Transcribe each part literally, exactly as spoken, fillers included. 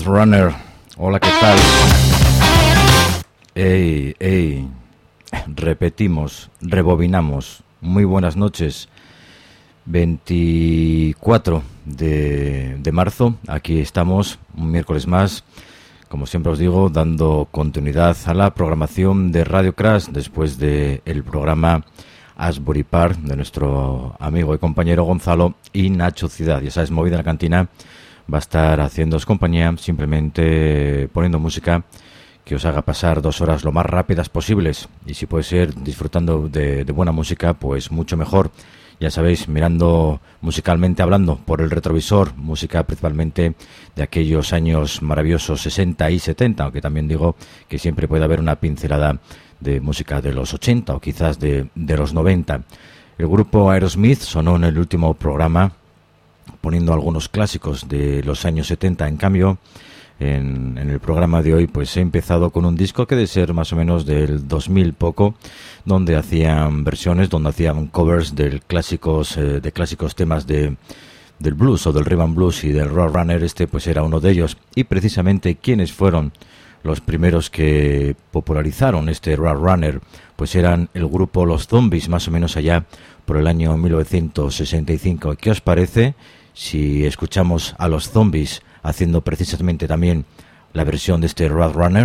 Roadrunner. Hola, ¿qué tal? Ey, ey. Repetimos, rebobinamos. Muy buenas noches. veinticuatro de, de marzo. Aquí estamos, un miércoles más. Como siempre os digo, dando continuidad a la programación de Radio Crash después del programa Asbury Park de nuestro amigo y compañero Gonzalo y Nacho Ciudad. Ya sabes, Movida en la Cantina va a estar haciéndoos compañía, simplemente poniendo música que os haga pasar dos horas lo más rápidas posibles, y si puede ser disfrutando de, de buena música, pues mucho mejor. Ya sabéis, mirando musicalmente hablando por el retrovisor, música principalmente de aquellos años maravillosos sesenta y setenta, aunque también digo que siempre puede haber una pincelada de música de los ochenta o quizás de, de los noventa. El grupo Aerosmith sonó en el último programa poniendo algunos clásicos de los años setenta. En cambio, en, en el programa de hoy pues he empezado con un disco que debe ser más o menos del dos mil poco, donde hacían versiones, donde hacían covers de clásicos, eh, de clásicos temas de del blues o del rhythm and blues, y del Roadrunner este pues era uno de ellos. Y precisamente quienes fueron los primeros que popularizaron este Roadrunner pues eran el grupo Los Zombies, más o menos allá por el año mil novecientos sesenta y cinco. ¿Qué os parece si escuchamos a Los Zombies haciendo precisamente también la versión de este Roadrunner?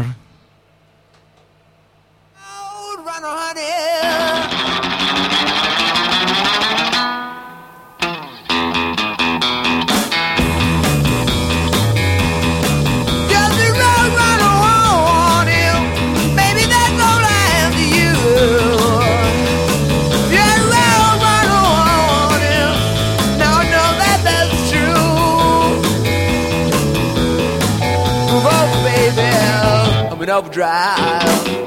Overdrive.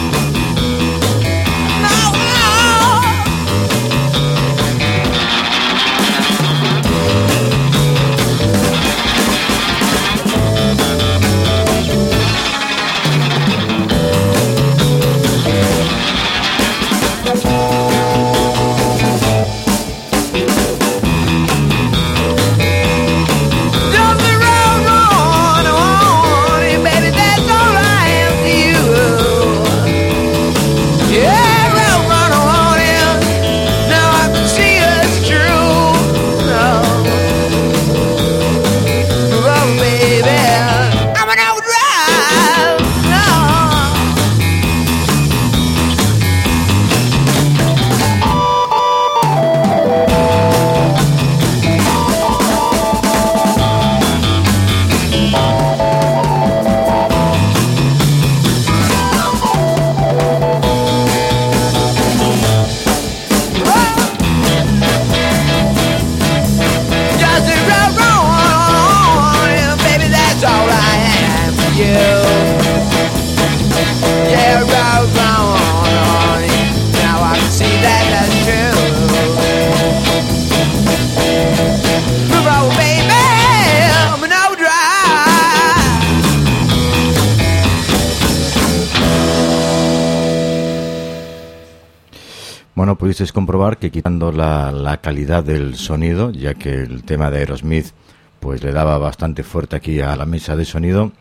Bueno, pudisteis comprobar que quitando la, la calidad del sonido, ya que el tema de Aerosmith pues le daba bastante fuerte aquí a la mesa de sonido,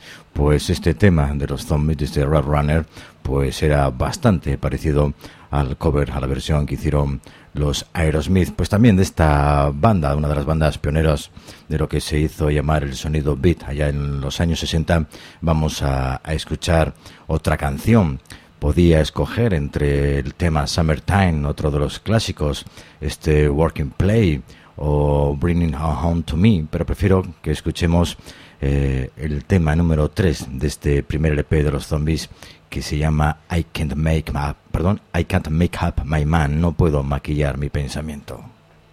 pues este tema de los Zombies, de este Roadrunner, pues era bastante parecido al cover, a la versión que hicieron los Aerosmith, pues también de esta banda, una de las bandas pioneras de lo que se hizo llamar el sonido beat allá en los años sesenta. Vamos a, a escuchar otra canción. Podía escoger entre el tema Summertime, otro de los clásicos, este Working Play o Bringing Her Home to Me, pero prefiero que escuchemos eh, el tema número tres de este primer L P de los Zombies, que se llama I Can't Make My, perdón, I Can't Make Up My Man, no puedo maquillar mi pensamiento.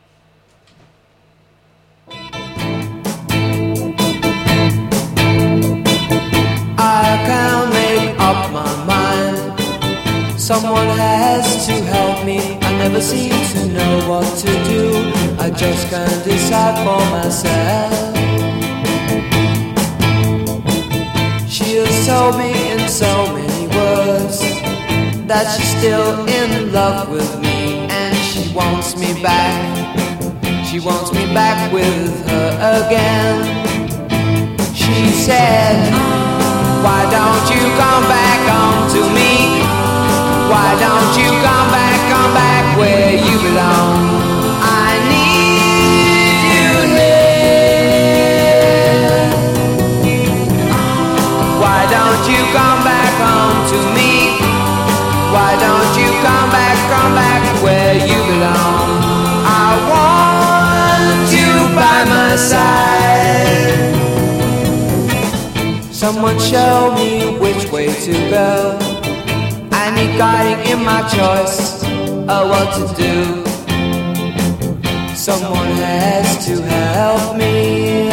I can't make up my mind. Someone has to help me. I never seem to know what to do. I just can't decide for myself. She has told me in so many words that she's still in love with me, and she wants me back. She wants me back with her again. She she said, why don't you come back home to me? Why don't you come back, come back where you belong? I need you here. Why don't you come back home to me? Why don't you come back, come back where you belong? I want you by my side. Someone show me which way to go. I need guiding in my choice of what to do. Someone has to help me.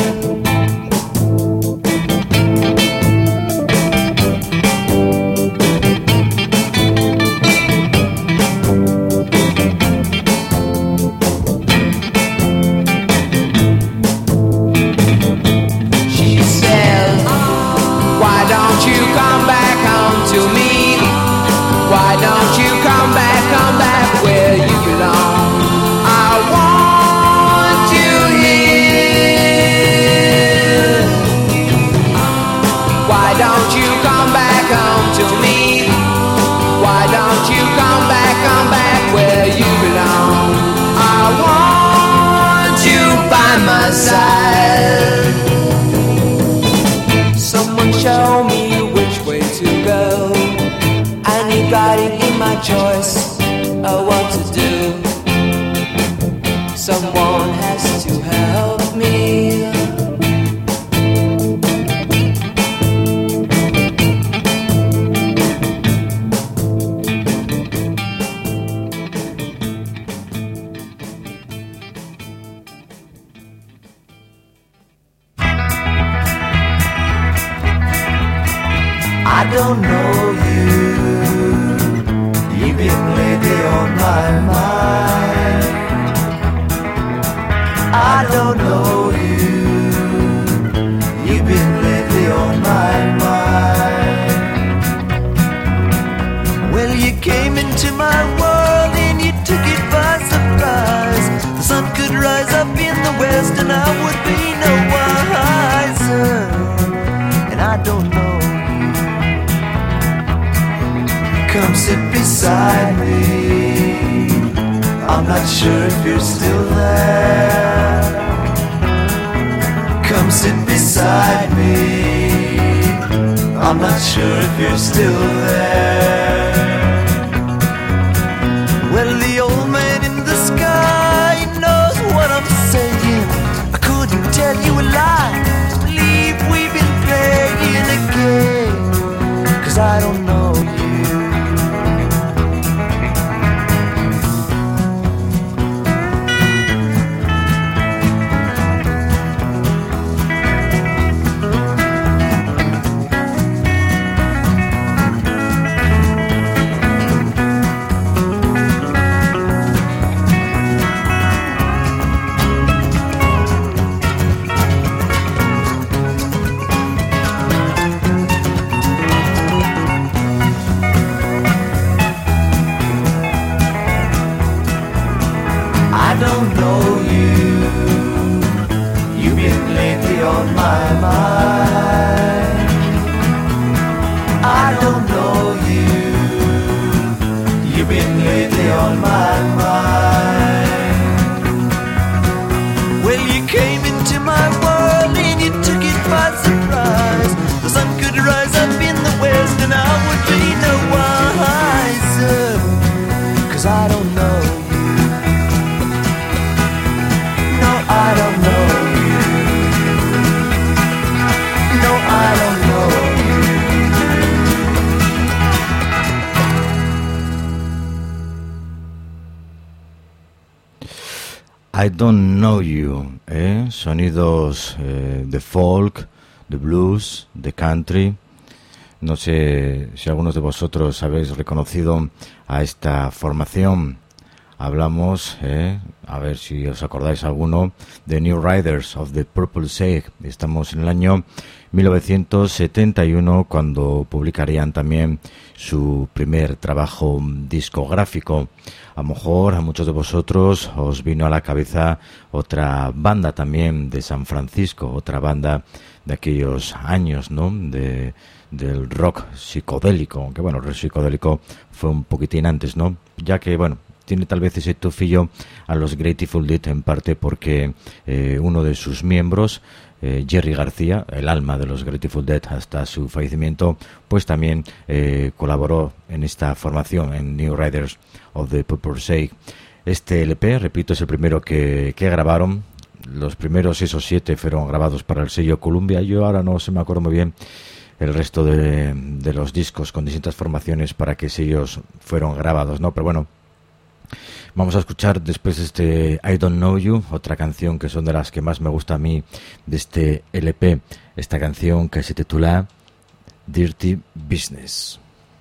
She said, why don't you come back home to me? Why don't you come back, come back where you belong? I want you here. Why don't you come back home to me? Why don't you come back, come back where you belong? I want you by my side. Someone show me which way to go. I need guiding in my choice of what to do. Someone has to help me. I don't know you. You've been lately on my mind. I don't know you. You've been lately on my mind. Well, you came into my world and you took it by surprise. The sun could rise up in the west and I would be no wiser. And I don't know. Come sit beside me. I'm not sure if you're still there. Come sit beside me. I'm not sure if you're still there. Well, the old man in the sky knows what I'm saying. I couldn't tell you a lie. Believe we've been playing a game. 'Cause I don't know you. I don't know you. You've been lately on my mind. I don't know you. You've been lately on my mind. Well, you came into my world and you took it by surprise. The sun could rise up in the west and I would be no wiser. 'Cause I don't know you. I don't know you. No, I don't know you. I don't know you, ¿eh? Sonidos eh, de folk, de blues, de country. No sé si algunos de vosotros habéis reconocido a esta formación, hablamos, eh, a ver si os acordáis alguno, de New Riders of the Purple Sage. Estamos en el año mil novecientos setenta y uno, cuando publicarían también su primer trabajo discográfico. A lo mejor a muchos de vosotros os vino a la cabeza otra banda también de San Francisco, otra banda de aquellos años, ¿no?, de, del rock psicodélico, aunque bueno, el rock psicodélico fue un poquitín antes, ¿no?, ya que bueno, tiene tal vez ese tufillo a los Grateful Dead, en parte porque eh, uno de sus miembros, eh, Jerry García, el alma de los Grateful Dead hasta su fallecimiento, pues también eh, colaboró en esta formación, en New Riders of the Purple Sage. Este L P, repito, es el primero que, que grabaron. Los primeros seis o siete fueron grabados para el sello Columbia. Yo ahora no se me acuerdo muy bien el resto de, de los discos con distintas formaciones para qué sellos fueron grabados, ¿no? Pero bueno, vamos a escuchar después de este I Don't Know You, otra canción que son de las que más me gusta a mí de este L P, esta canción que se titula Dirty Business.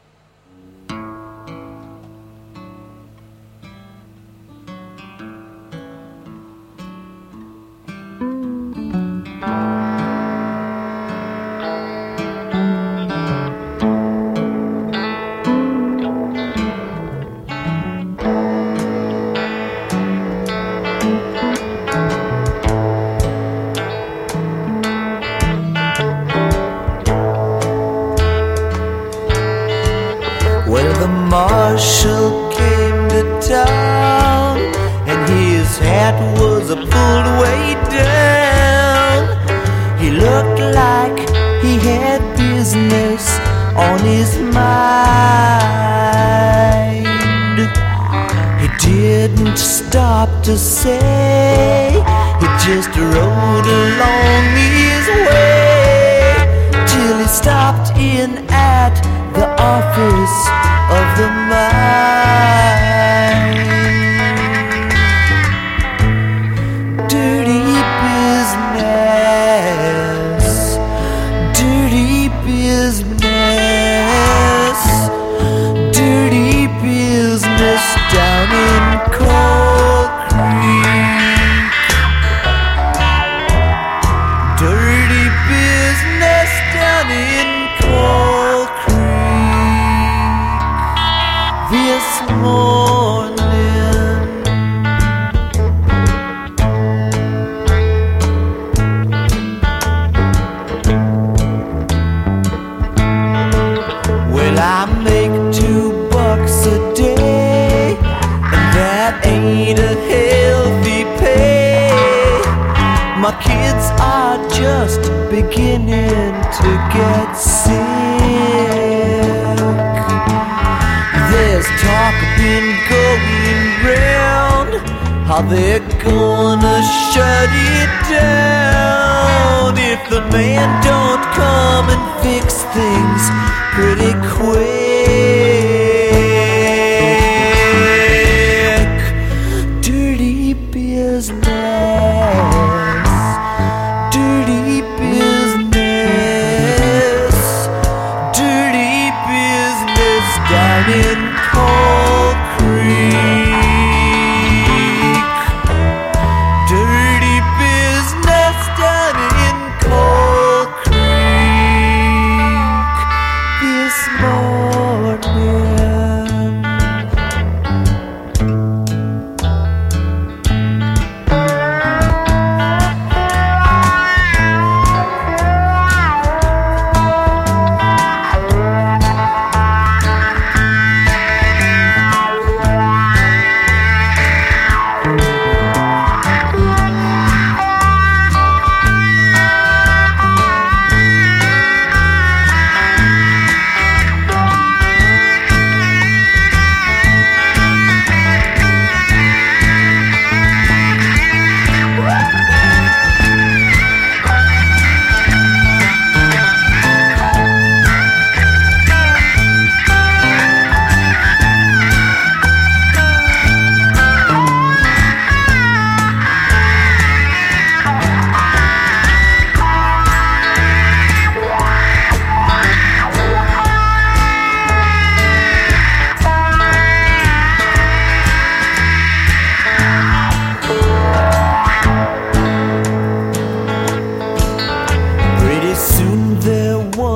Marshal came to town, and his hat was pulled way down. He looked like he had business on his mind. He didn't stop to say, he just rode along his way till he stopped in at the office of the mine. Dirty business, dirty business, dirty business down in Coal Creek. Dirty business down in Coal Creek this morning. Well, I make two bucks a day, and that ain't a healthy pay. My kids are just beginning to get sick. There's talk been going round how they're gonna shut it down if the man don't come and fix things pretty quick. Dirty business, dirty business, dirty business down in Coal Creek. Dirty business down in Coal Creek this morning.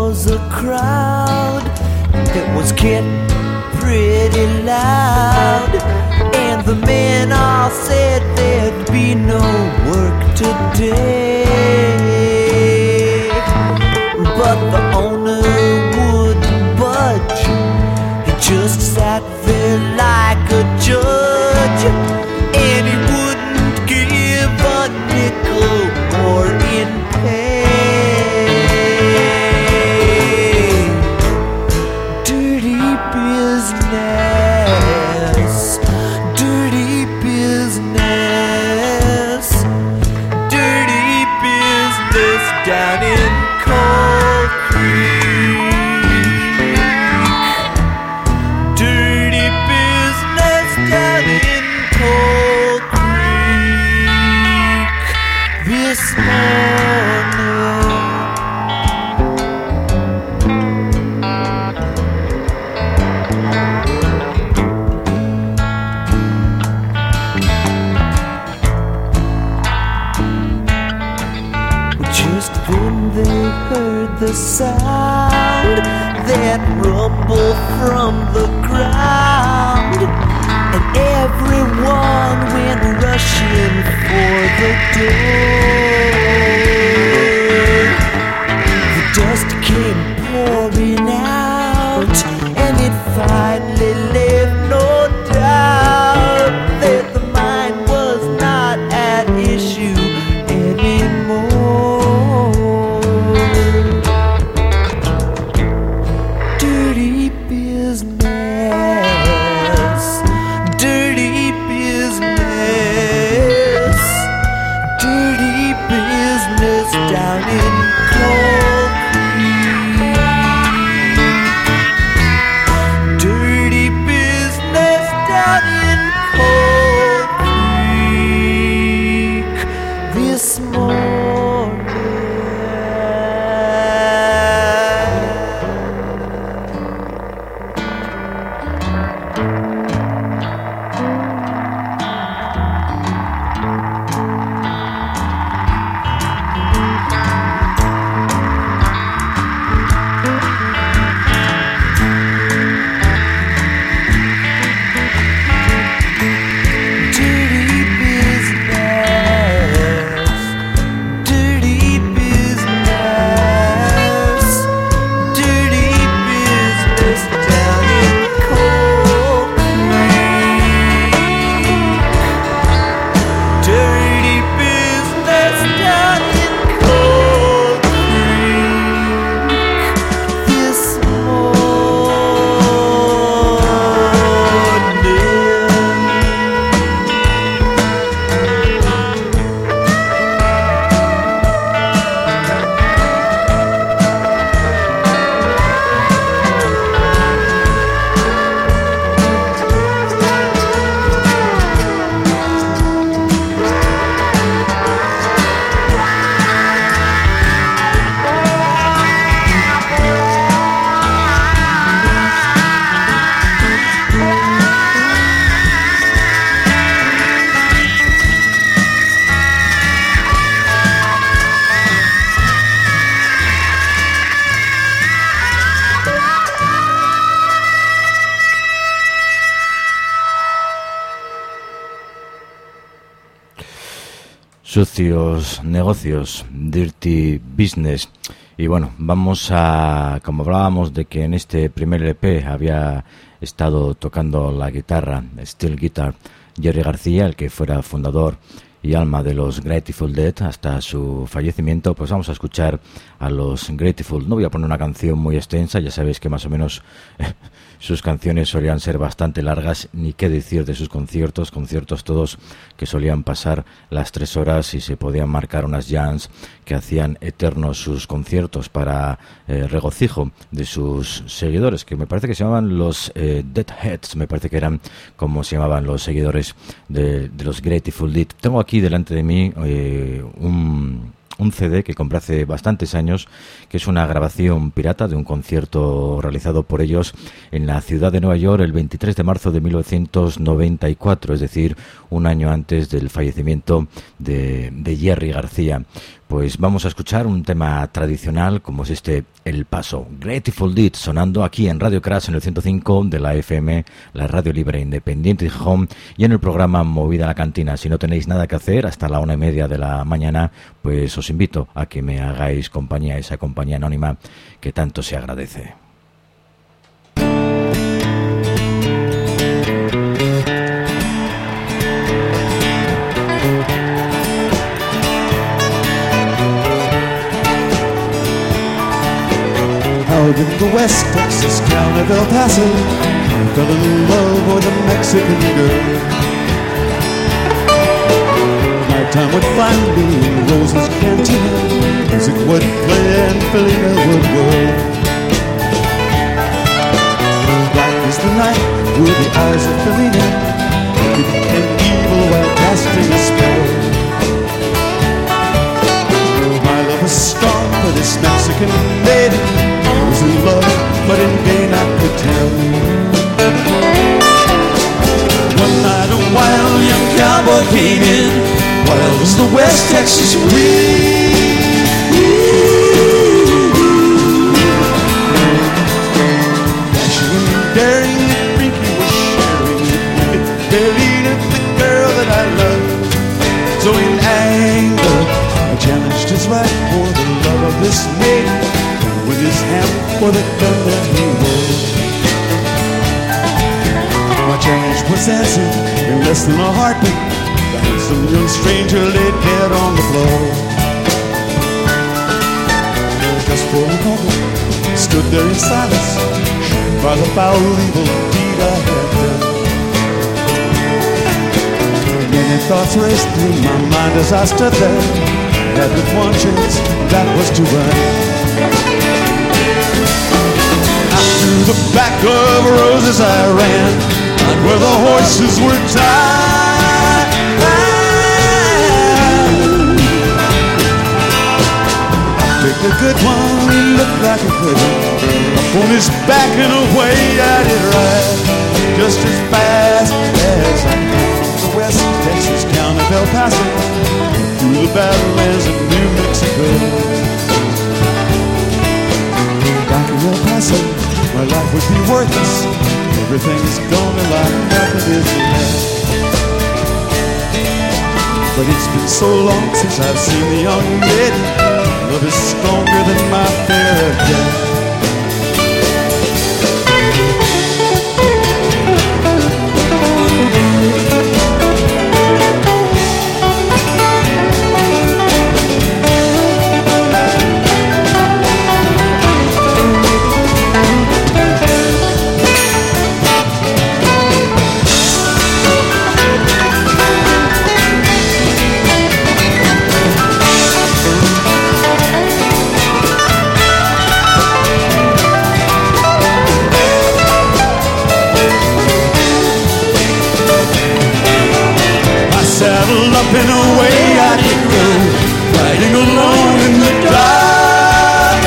was a crowd that was getting pretty loud, and the men all said there'd be no work today. But the owner wouldn't budge, he just sat there like a judge, and he wouldn't give a nickel more in pay. Dirty business, dirty business, dirty business down in Cold Creek. Dirty business down in Cold Creek this morning. Just then they heard the sound, that rumble from the ground, and everyone went rushing for the door. The dust came pouring out, and it finally left no doubt that the mine was not at issue anymore. Dirty business, dirty business, dirty business down in Cold Creek. Dirty business down in Cold Creek this morning. Dirty business, dirty business, dirty business down in Cold Creek. Dirty business down in Cold Creek this Sucios negocios, dirty business. Y bueno, vamos a, como hablábamos de que en este primer L P había estado tocando la guitarra, steel guitar, Jerry García, el que fuera fundador y alma de los Grateful Dead hasta su fallecimiento, pues vamos a escuchar a los Grateful. No voy a poner una canción muy extensa, ya sabéis que más o menos eh, sus canciones solían ser bastante largas, ni qué decir de sus conciertos, conciertos todos que solían pasar las tres horas y se podían marcar unas jams que hacían eternos sus conciertos para eh, regocijo de sus seguidores, que me parece que se llamaban los eh, Deadheads, me parece que eran como se llamaban los seguidores de, de los Grateful Dead. Tengo aquí delante de mí eh, un un C D que compré hace bastantes años, que es una grabación pirata de un concierto realizado por ellos en la ciudad de Nueva York el veintitrés de marzo de mil novecientos noventa y cuatro, es decir, un año antes del fallecimiento de, de Jerry García. Pues vamos a escuchar un tema tradicional como es este El Paso, Grateful Dead, sonando aquí en Radio Crash en el ciento cinco de la F M, la radio libre independiente de Gijón, y en el programa Movida a la Cantina. Si no tenéis nada que hacer hasta la una y media de la mañana, pues os invito a que me hagáis compañía, esa compañía anónima que tanto se agradece. Out in the West Texas town of El Paso, I fell in love with a Mexican girl. Nighttime would find me in Rose's Cantina, music would play and Felina would whirl. Black as the night were the eyes of Felina, wicked and evil while casting a spell. My love was strong for this Mexican maiden, was in love, but in vain I could tell. One night a wild young cowboy came in, wild as the West Texas breeze. Dashing and daring and freaky was sharing with Felina, the girl that I loved. So in anger I challenged his right for the love of this maiden, with his hand for the gun that he wore. My challenge was answered in less than a heartbeat. The handsome young stranger lay dead on the floor. Just for a moment, stood there in silence, shocked by the foul evil deed I had done. Many thoughts raced through my mind as I stood there, had but one chance, that was to run. To the back of Roses I ran, and where the horses were tied. I picked a good one, he looked like a good one. Up on his back and away I did ride, just as fast as I could. The West Texas town of El Paso, through the Badlands of New Mexico. Back in El Paso, my life would be worthless. Everything's gone and like nothing is left. But it's been so long since I've seen the young lady. Love is stronger than my fear of death. Up and away I could go, riding alone in the dark.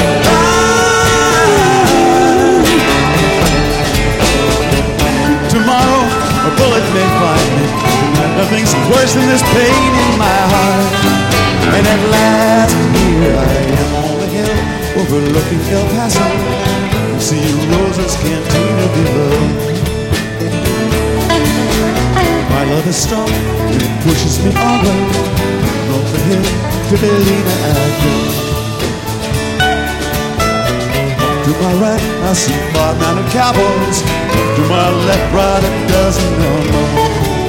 Tomorrow a bullet may find me, and nothing's worse than this pain in my heart. And at last here I am on the hill overlooking El Paso. See Rosa's Cantina below. My love is strong, and it pushes me onward. From the hill to Felina I go. To my right I see five mounted cowboys. To my left, right a dozen or more.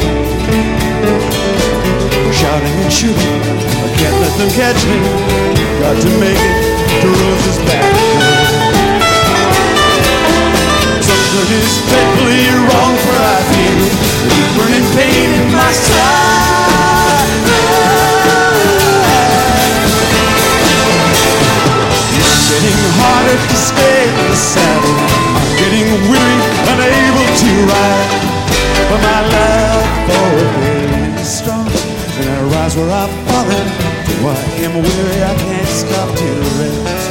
Shouting and shooting, I can't let them catch me. Got to make it to Rosa's back door. Something is fatally wrong, for I feel the burning pain in my side. It's getting harder to stay in the saddle. I'm getting weary, unable to ride. But my love for Felina is strong, and I rise where I've fallen to I am weary, I can't stop to rest.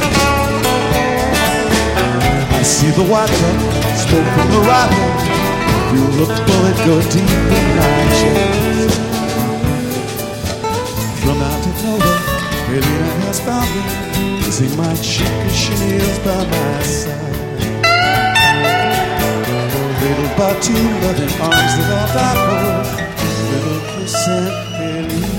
I see the white truck, smoke from the rifle, feel the bullet go deep in my chest. From out of nowhere, Helena has found me, kissing my cheek as she kneels by my side. Cradled by two loving arms that all I hold, little kiss and Helena.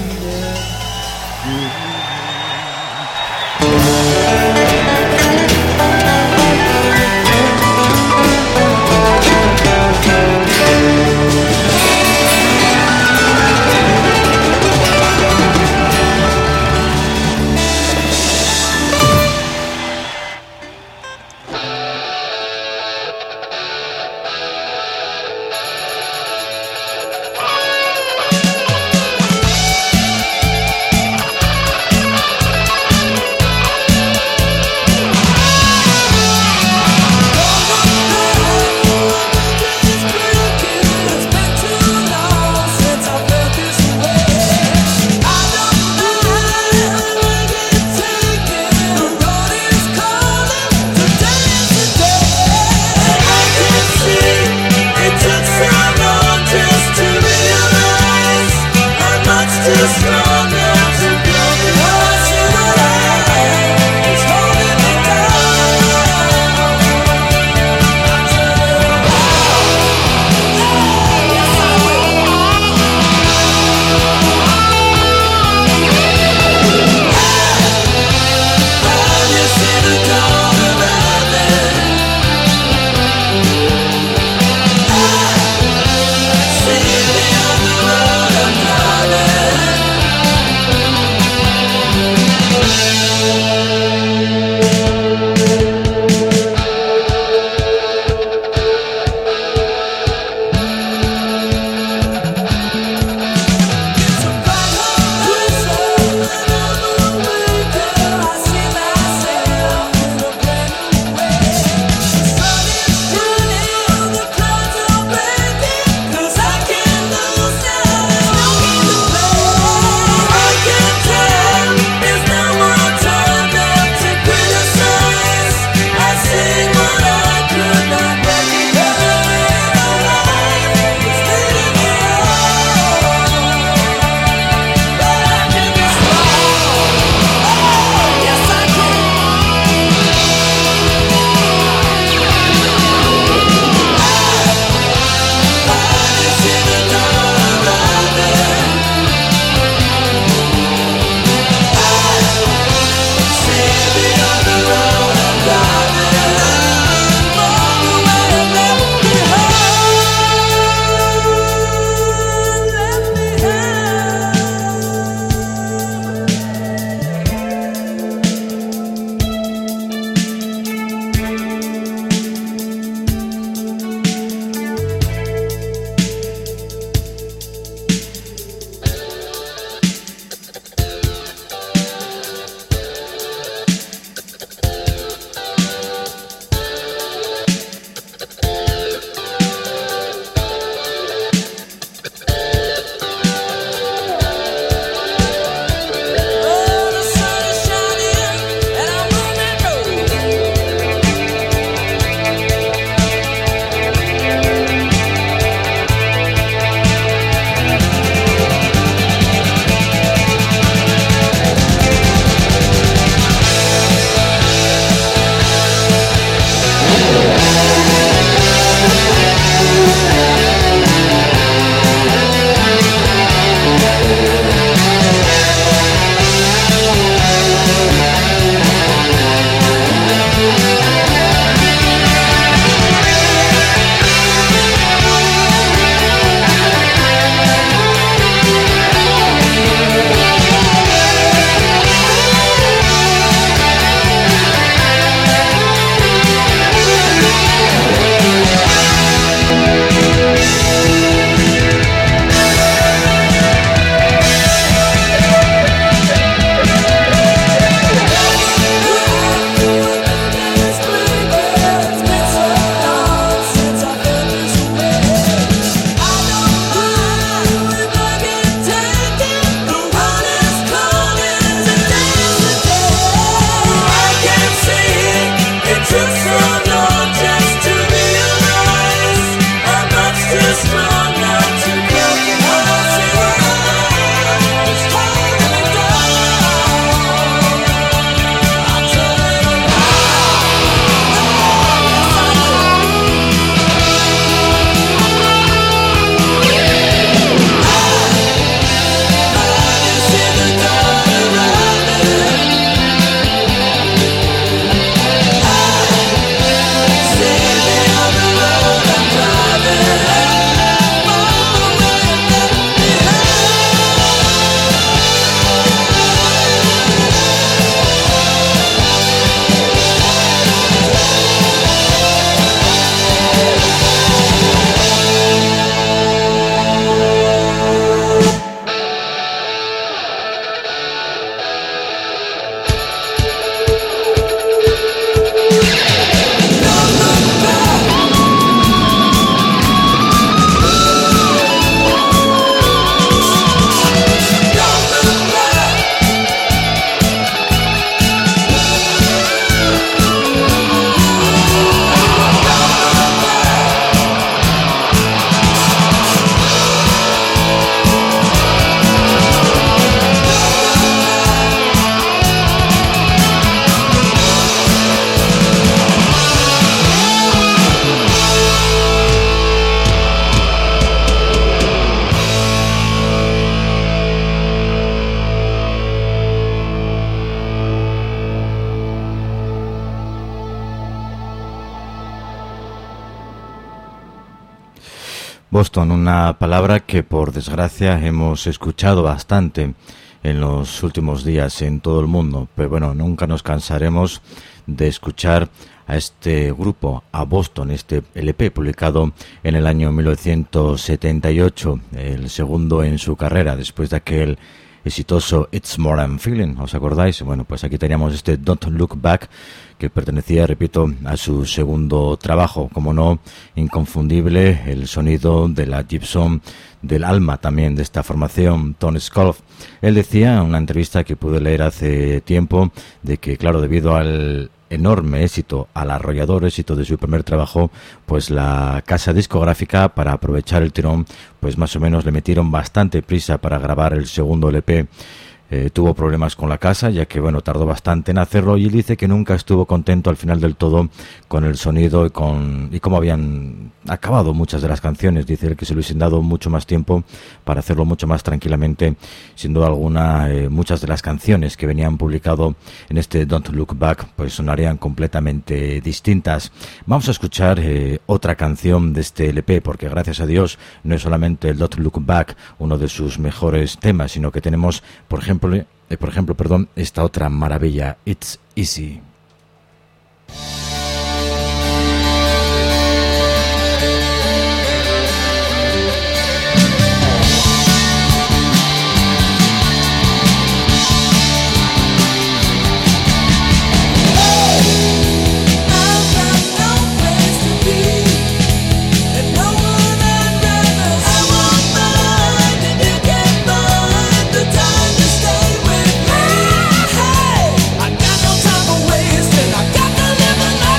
Boston, una palabra que por desgracia hemos escuchado bastante en los últimos días en todo el mundo, pero bueno, nunca nos cansaremos de escuchar a este grupo, a Boston, este L P publicado en el año mil novecientos setenta y ocho, el segundo en su carrera, después de aquel exitoso It's More I'm Feeling, ¿os acordáis? Bueno, pues aquí teníamos este Don't Look Back, que pertenecía, repito, a su segundo trabajo, como no, inconfundible el sonido de la Gibson, del alma también de esta formación, Tony Skolf. Él decía en una entrevista que pude leer hace tiempo, de que claro, debido al enorme éxito, al arrollador éxito de su primer trabajo, pues la casa discográfica, para aprovechar el tirón, pues más o menos le metieron bastante prisa para grabar el segundo L P. Eh, tuvo problemas con la casa, ya que bueno, tardó bastante en hacerlo, y él dice que nunca estuvo contento al final del todo con el sonido y con y cómo habían acabado muchas de las canciones. Dice él que se le hubiesen dado mucho más tiempo para hacerlo mucho más tranquilamente. Sin duda alguna, eh, muchas de las canciones que venían publicado en este Don't Look Back pues sonarían completamente distintas. Vamos a escuchar eh, otra canción de este L P, porque gracias a Dios no es solamente el Don't Look Back uno de sus mejores temas, sino que tenemos, por ejemplo, Eh, por ejemplo, perdón, esta otra maravilla, It's Easy. I got no time for wasting. I got to live a life.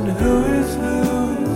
who is who.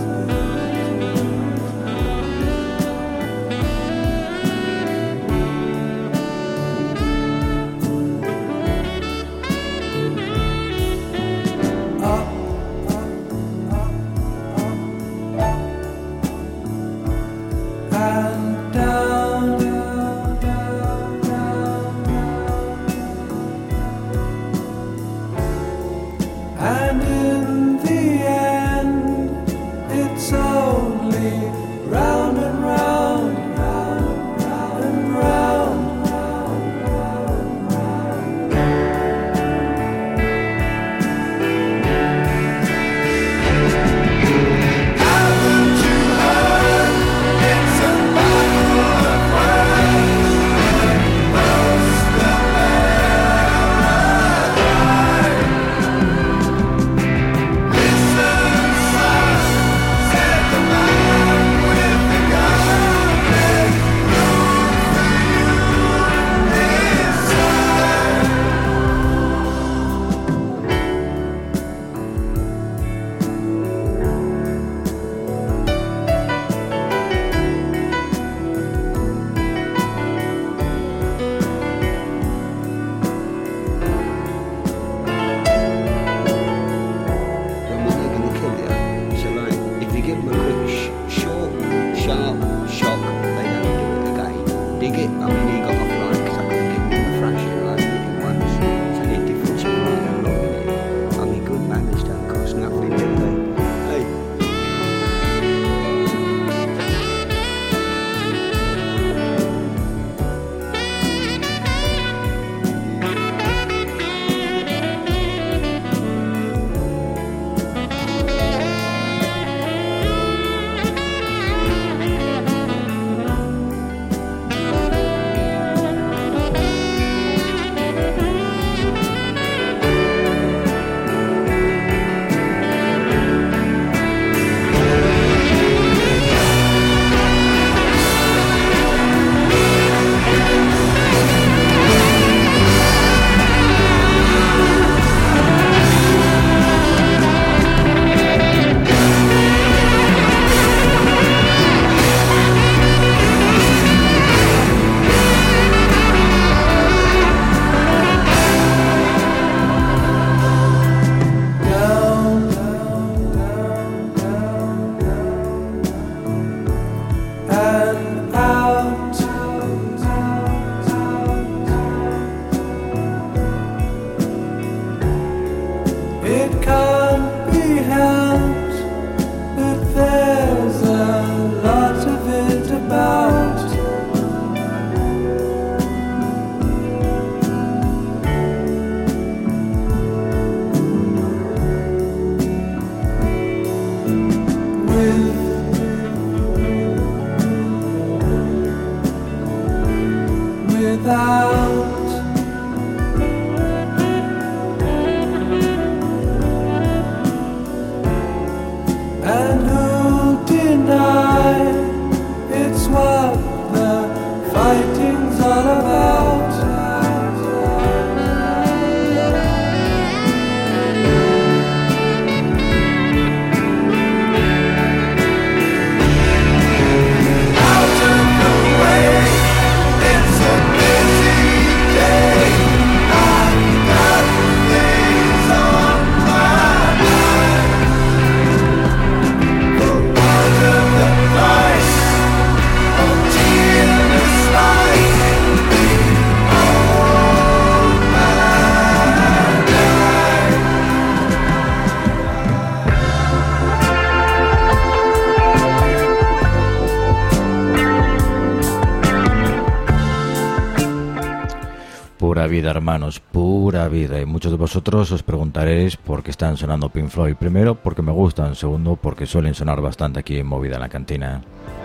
Pura vida, hermanos, pura vida. Y muchos de vosotros os preguntaréis por qué están sonando Pink Floyd. Primero, porque me gustan. Segundo, porque suelen sonar bastante aquí en Movida en la Cantina.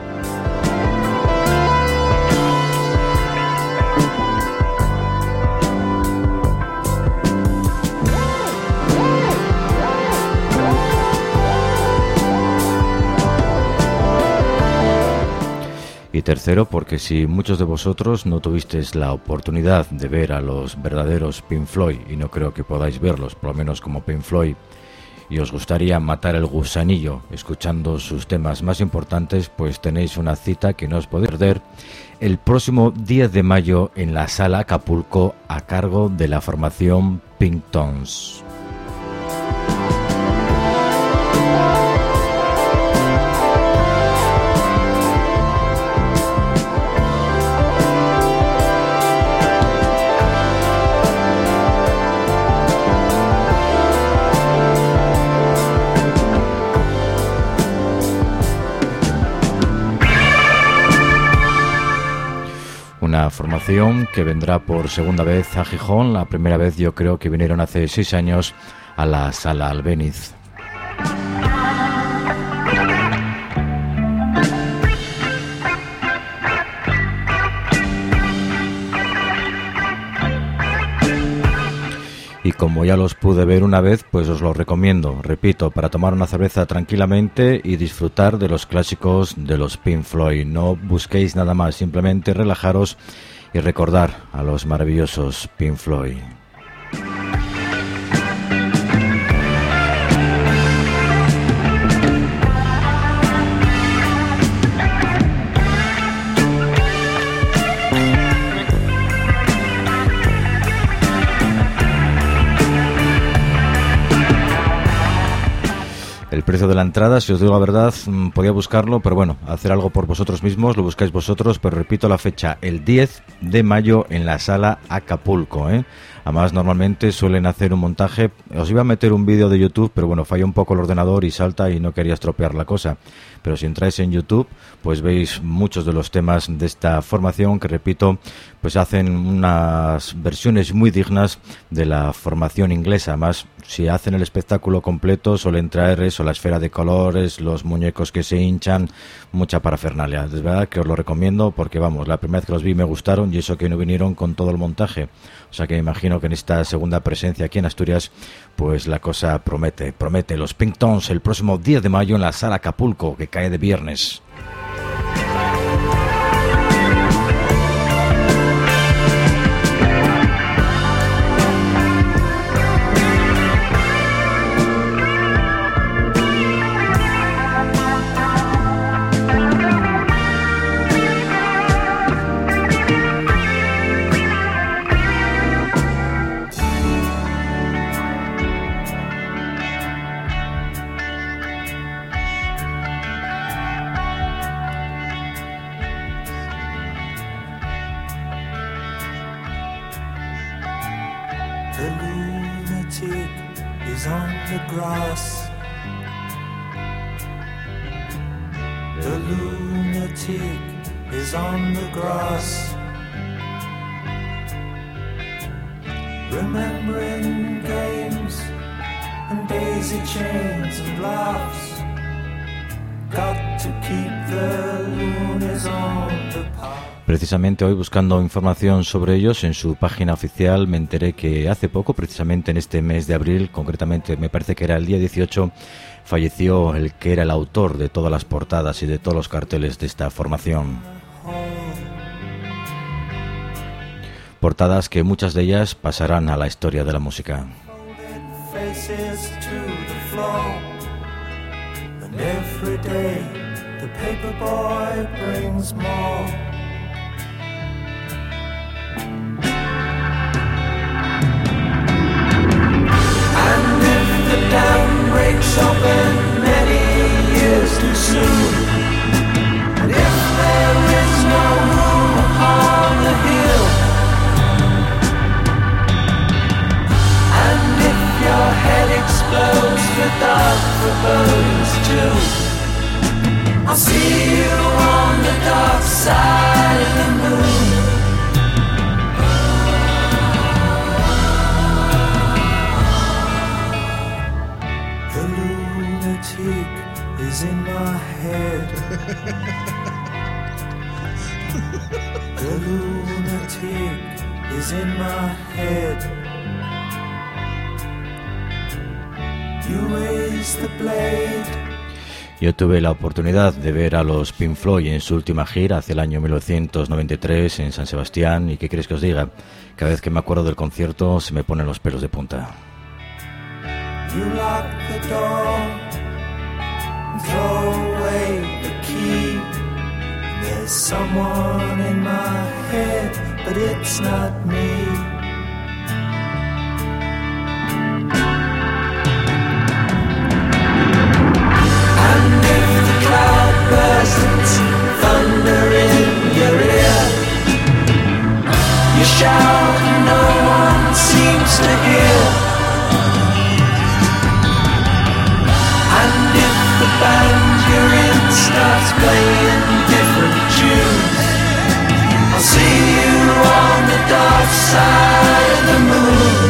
Y tercero, porque si muchos de vosotros no tuvisteis la oportunidad de ver a los verdaderos Pink Floyd, y no creo que podáis verlos, por lo menos como Pink Floyd, y os gustaría matar el gusanillo escuchando sus temas más importantes, pues tenéis una cita que no os podéis perder el próximo diez de mayo en la Sala Acapulco a cargo de la formación Pink Tones. Una formación que vendrá por segunda vez a Gijón. La primera vez yo creo que vinieron hace seis años a la Sala Albéniz. Y como ya los pude ver una vez, pues os lo recomiendo, repito, para tomar una cerveza tranquilamente y disfrutar de los clásicos de los Pink Floyd. No busquéis nada más, simplemente relajaros y recordar a los maravillosos Pink Floyd. El precio de la entrada, si os digo la verdad, podía buscarlo, pero bueno, hacer algo por vosotros mismos, lo buscáis vosotros, pero repito la fecha, el diez de mayo en la Sala Acapulco, ¿eh? Además, normalmente suelen hacer un montaje. Os iba a meter un vídeo de YouTube, pero bueno, falló un poco el ordenador y salta y no quería estropear la cosa. Pero si entráis en YouTube, pues veis muchos de los temas de esta formación que, repito, pues hacen unas versiones muy dignas de la formación inglesa. Además, si hacen el espectáculo completo, suelen traer eso, la esfera de colores, los muñecos que se hinchan, mucha parafernalia. Es verdad que os lo recomiendo porque, vamos, la primera vez que los vi me gustaron y eso que no vinieron con todo el montaje. O sea que me imagino que en esta segunda presencia aquí en Asturias, pues la cosa promete, promete. Los Pink Tones el próximo diez de mayo en la Sala Acapulco, que cae de viernes. Precisamente hoy, buscando información sobre ellos en su página oficial, me enteré que hace poco, precisamente en este mes de abril, concretamente me parece que era el día dieciocho, falleció el que era el autor de todas las portadas y de todos los carteles de esta formación. Portadas que muchas de ellas pasarán a la historia de la música. And if the dam breaks open many years too soon, and if there is no room upon the hill, and if your head explodes for dark forebodings too, I'll see you on the dark side of the moon. Is in my head. The lunatic is in my head. You raise the blade. Yo tuve la oportunidad de ver a los Pink Floyd en su última gira hacia el año mil novecientos noventa y tres en San Sebastián, y ¿qué queréis que os diga? Cada vez que me acuerdo del concierto se me ponen los pelos de punta. You lock the door, throw away the key. There's someone in my head, but it's not me. And if the cloud bursts, thunder in your ear, you shout and no one seems to hear. And if the band you're in starts playing different tunes, I'll see you on the dark side of the moon.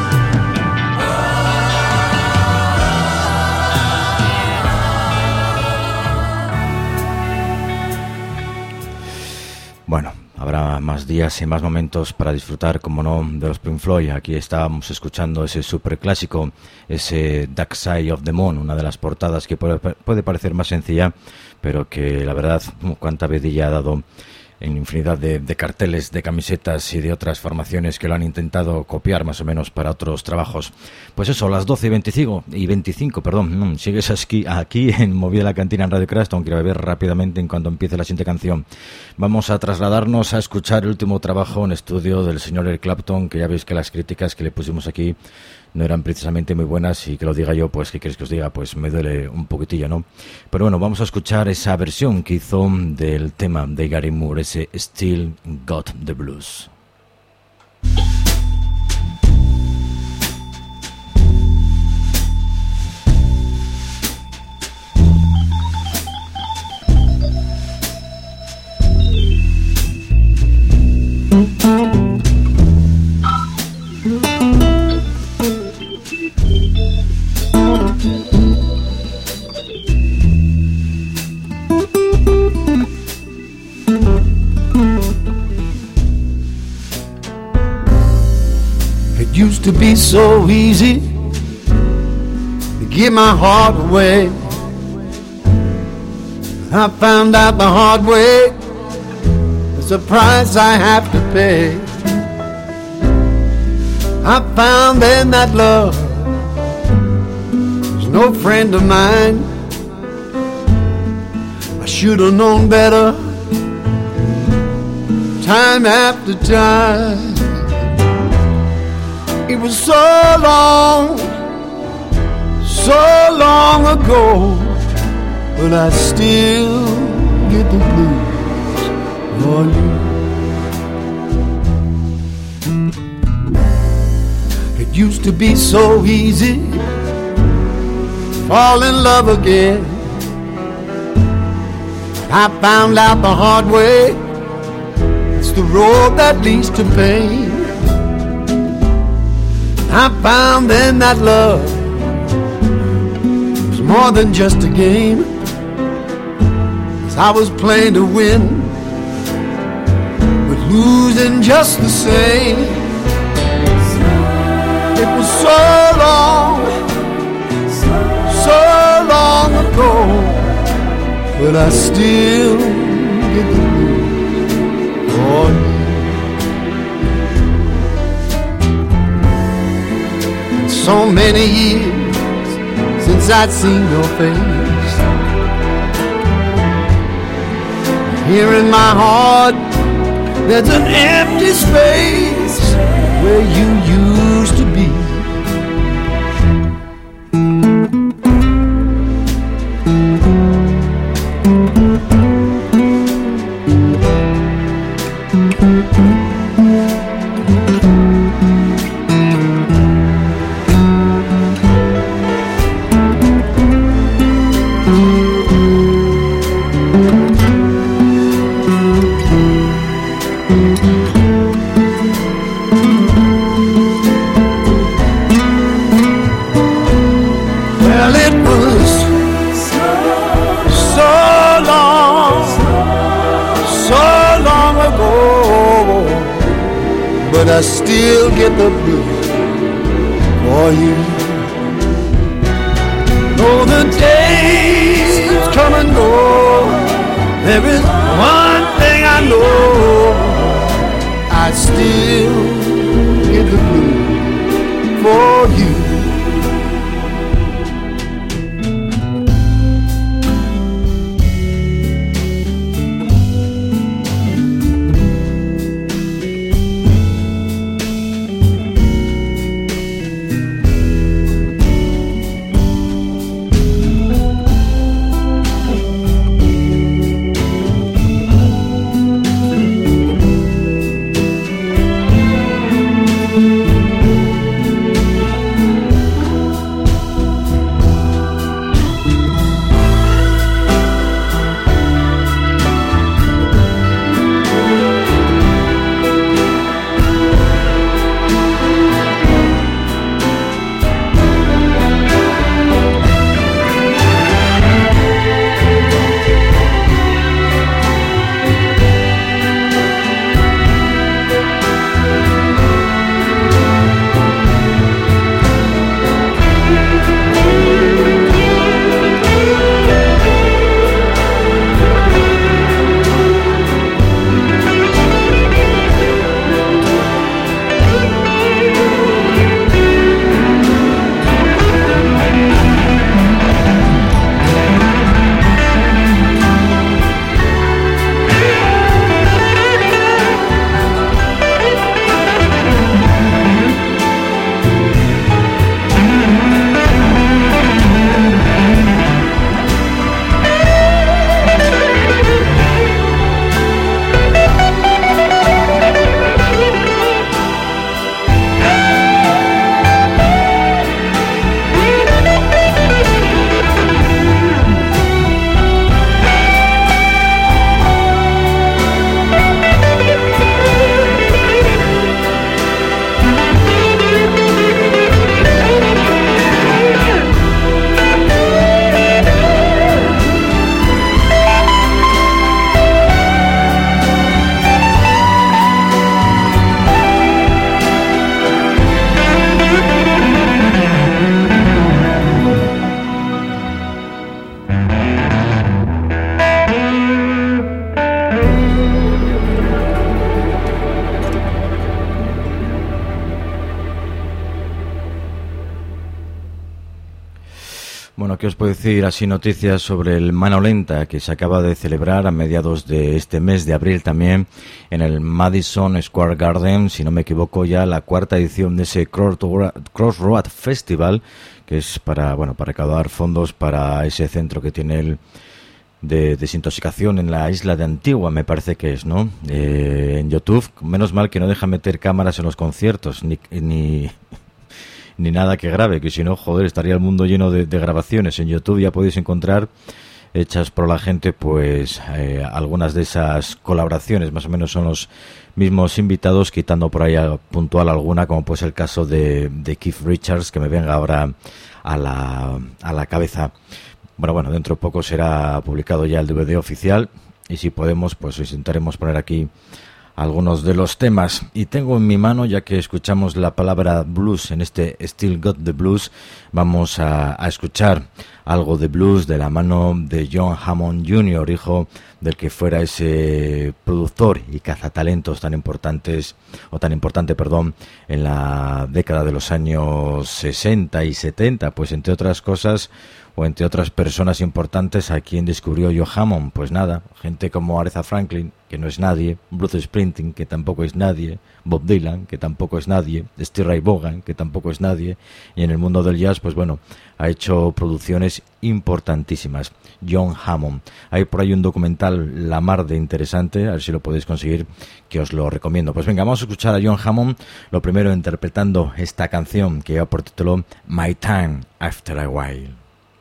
Bueno, habrá más días y más momentos para disfrutar, como no, de los Pink Floyd. Aquí estábamos escuchando ese super clásico, ese Dark Side of the Moon, una de las portadas que puede, puede parecer más sencilla, pero que la verdad, cuánta vidilla ha dado en infinidad de, de carteles, de camisetas y de otras formaciones que lo han intentado copiar más o menos para otros trabajos. Pues eso, las doce y veinticinco, y veinticinco, perdón, sigues aquí, aquí en Movida la Cantina en Radio Crash, aunque quiero beber rápidamente en cuanto empiece la siguiente canción. Vamos a trasladarnos a escuchar el último trabajo en estudio del señor Eric Clapton, que ya veis que las críticas que le pusimos aquí no eran precisamente muy buenas, y que lo diga yo, pues, ¿qué queréis que os diga? Pues me duele un poquitillo, ¿no? Pero bueno, vamos a escuchar esa versión que hizo del tema de Gary Moore, ese Still Got the Blues. Used to be so easy to give my heart away. I found out the hard way, it's a price I have to pay. I found then that love was no friend of mine. I should have known better time after time. It was so long, so long ago, but I still get the blues for you. It used to be so easy to fall in love again. I found out the hard way, it's the road that leads to pain. I found then that love was more than just a game, 'cause I was playing to win, but losing just the same. It was so long, so long ago, but I still get the blues for you. So many years since I'd seen your face. Here in my heart there's an empty space where you used to be. I still get the blues for you. Though the days come and go, there is one thing I know, I still get the blues for you. Bueno, ¿qué os puedo decir? Así noticias sobre el Mano Lenta, que se acaba de celebrar a mediados de este mes de abril también en el Madison Square Garden, si no me equivoco, ya la cuarta edición de ese Crossroad Festival, que es para, bueno, para recaudar fondos para ese centro que tiene el de desintoxicación en la isla de Antigua, me parece que es, ¿no? Eh, en YouTube, menos mal que no deja meter cámaras en los conciertos, ni... ni ni nada que grabe, que si no, joder, estaría el mundo lleno de, de grabaciones. En YouTube ya podéis encontrar, hechas por la gente, pues eh, algunas de esas colaboraciones, más o menos son los mismos invitados, quitando por ahí a, puntual alguna, como pues el caso de, de Keith Richards, que me venga ahora a la, a la cabeza. Bueno, bueno, dentro de poco será publicado ya el D V D oficial, y si podemos, pues intentaremos poner aquí algunos de los temas. Y tengo en mi mano, ya que escuchamos la palabra blues en este Still Got the Blues, vamos a, a escuchar algo de blues de la mano de John Hammond junior, hijo del que fuera ese productor y cazatalentos tan importantes, o tan importante, perdón, en la década de los años sesenta y setenta, pues entre otras cosas, o entre otras personas importantes, ¿a quién descubrió John Hammond? Pues nada, gente como Aretha Franklin, que no es nadie, Bruce Springsteen, que tampoco es nadie, Bob Dylan, que tampoco es nadie, Stevie Ray Vaughan, que tampoco es nadie, y en el mundo del jazz, pues bueno, ha hecho producciones importantísimas. John Hammond. Hay por ahí un documental la mar de interesante, a ver si lo podéis conseguir, que os lo recomiendo. Pues venga, vamos a escuchar a John Hammond, lo primero interpretando esta canción que lleva por título My Time After a While.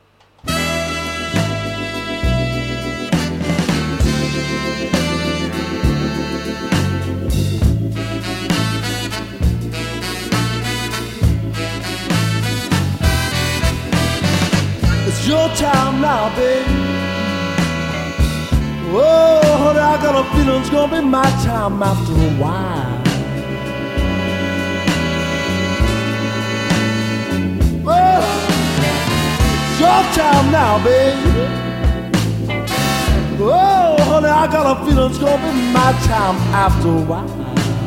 It's your time now, baby. Oh, honey, I got a feeling it's gonna be my time after a while. Oh, it's your time now, baby. Oh, honey, I got a feeling it's gonna be my time after a while.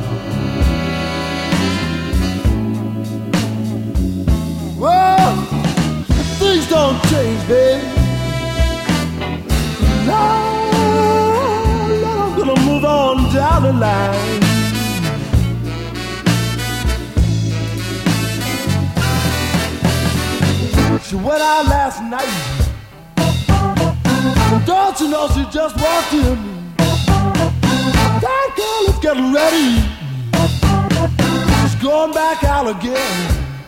Well, things don't change, baby. Lord, I'm gonna move on down the line. She went out last night. Don't you know she just walked in? That girl is getting ready. She's going back out again.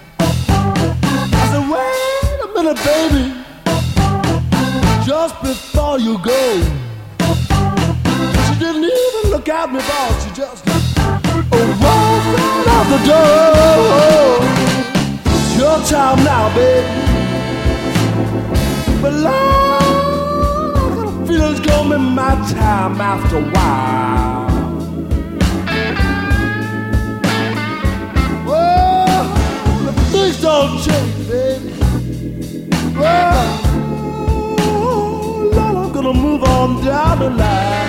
I said, wait a minute, baby. Just before you go, she didn't even look at me, boss. She just oh, walked right out the door. It's your time now, baby. But Lord, I got a feeling it's gonna be my time after a while. Oh, the things don't change, baby. Oh, Lord, I'm gonna move on down the line.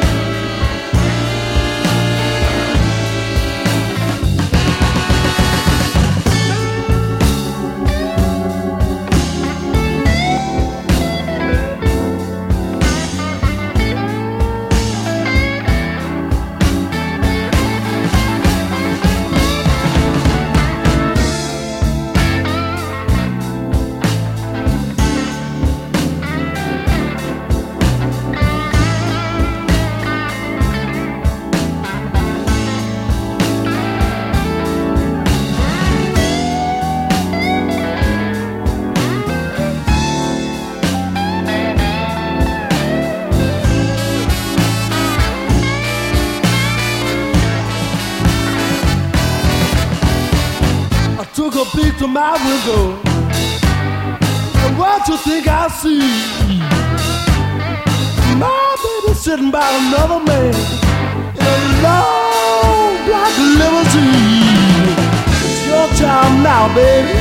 Took a peek to my window, and what you think I see? My baby sitting by another man in a long black limousine. It's your time now, baby.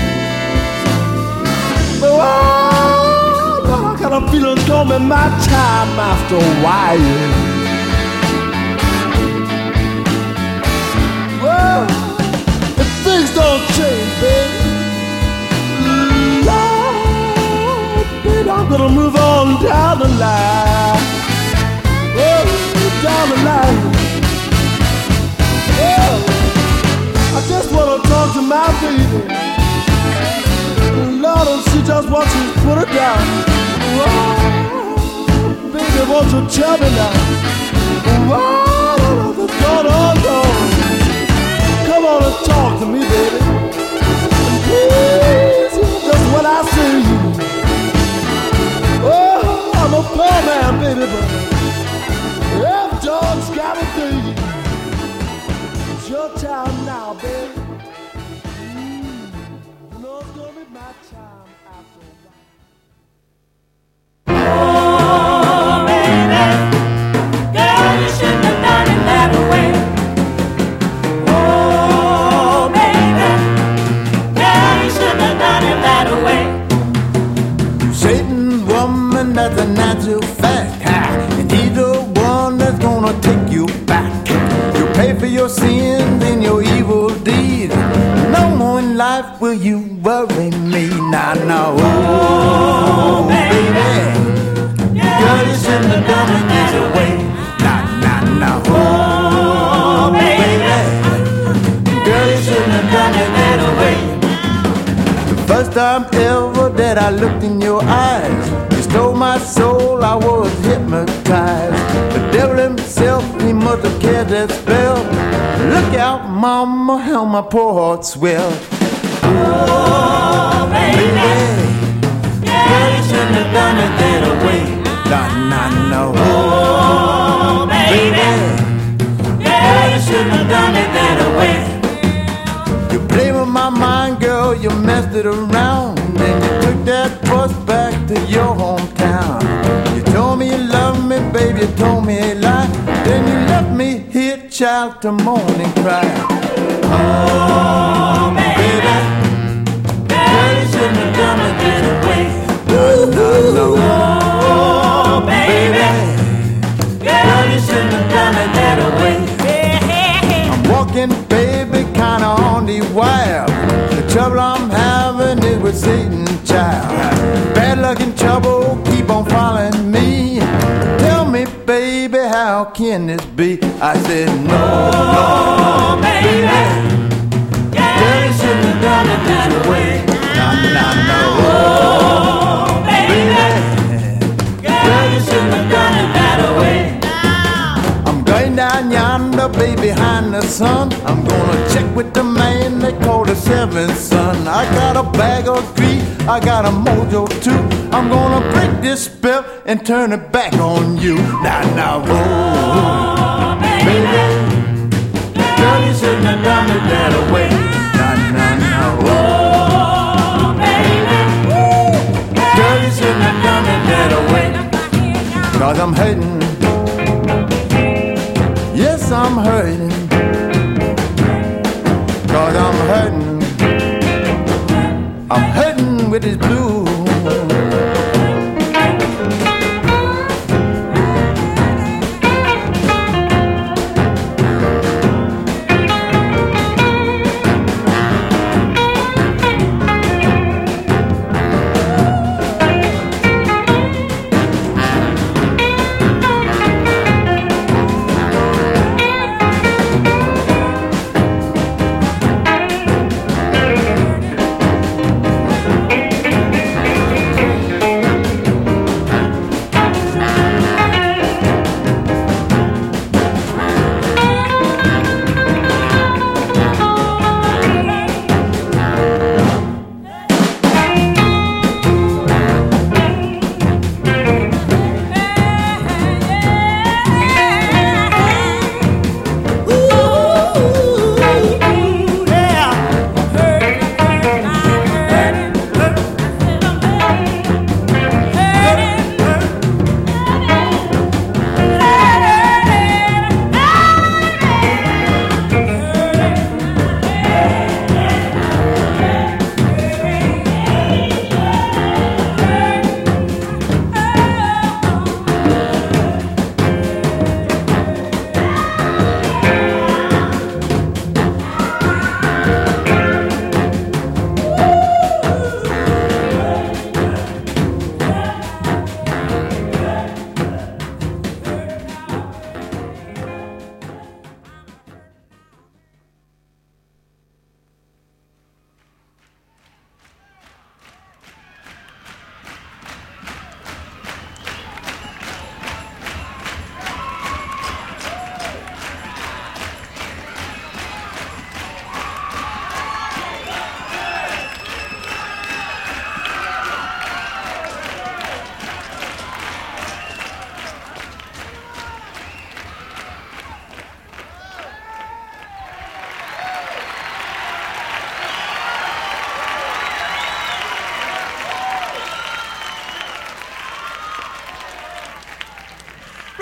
Oh, Lord, I got a feeling it's gonna be my time after a while. Whoa. Things don't change, baby. Lord, gonna move on down the line. Oh, down the line. Oh, I just wanna talk to my baby. Lord, she just wants to put it down. Oh, baby, won't you tell me now? Oh, what's going on, Lord? Come on and talk to me, baby. Please, just what I see. Oh, I'm a poor man, baby, but if George got it to you, it's your time now, baby. Mm, you know it's gonna be my time after a while. Oh, baby, girl, you shouldn't have done it that way. Oh, baby, girl, you shouldn't have done it that way. Satan, woman, that's a natural fact. And he's the one that's gonna take you back. You pay for your sins and your evil deeds. No more in life will you worry me. Nah, no. Oh, baby, girl, you shouldn't have done it this way. Nah, nah, nah. Oh, baby, girl, you shouldn't have done it that way. The first time ever that I looked in your eyes, you stole my soul, I was hypnotized. The devil himself, he must have carried that spell. Look out, mama, how my poor heart swelled. Oh, baby, girl, you shouldn't have done it that way. Nah, nah, no. Oh, baby, girl, you shouldn't have done it that way. You played with my mind, girl, you messed it around. Then you took that bus back to your hometown. You told me you loved me, baby, you told me a lie. Then you left me here, child, to moan and cry. Oh, baby, girl, you shouldn't have done it that way. No, no, no. Oh, baby, girl, you shouldn't have done it that way. I'm walking, baby, kinda on the wire. The trouble I'm having is with Satan, child. Bad luck and trouble keep on following me. Tell me, baby, how can this be? I said, no, no, Oh, baby, girl, you shouldn't have done it that way. no, no, no. Oh, baby, girl, you shouldn't have done it that way. I'm going down yonder, baby, behind the sun. I'm gonna check with the man they call the seventh son. I got a bag of greed, I got a mojo too. I'm gonna break this spell and turn it back on you. Now, now, oh, Oh, baby, girl, you shouldn't have done it that way. Now, now, now, oh, oh, baby, girl, you shouldn't have done it that way. Cause I'm hurting. Yes, I'm hurting. Cause I'm hurting. I'm hurting with this blues.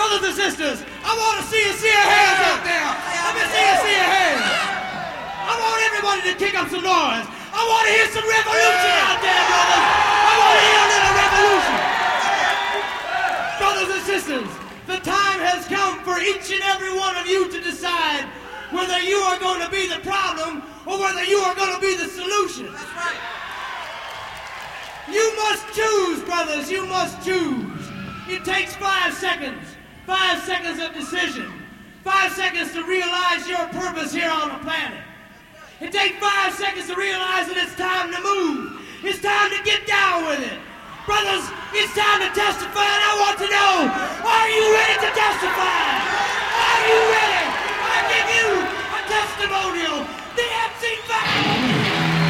Brothers and sisters, I want to see you see your hands out there. Let me see you see your hands. I want everybody to kick up some noise. I want to hear some revolution out there, brothers. I want to hear a little revolution. Brothers and sisters, the time has come for each and every one of you to decide whether you are going to be the problem or whether you are going to be the solution. That's right. You must choose, brothers, you must choose. It takes five seconds, five seconds of decision, five seconds to realize your purpose here on the planet. It takes five seconds to realize that it's time to move. It's time to get down with it. Brothers, it's time to testify, and I want to know, are you ready to testify? Are you ready? I give you a testimonial, the M C five.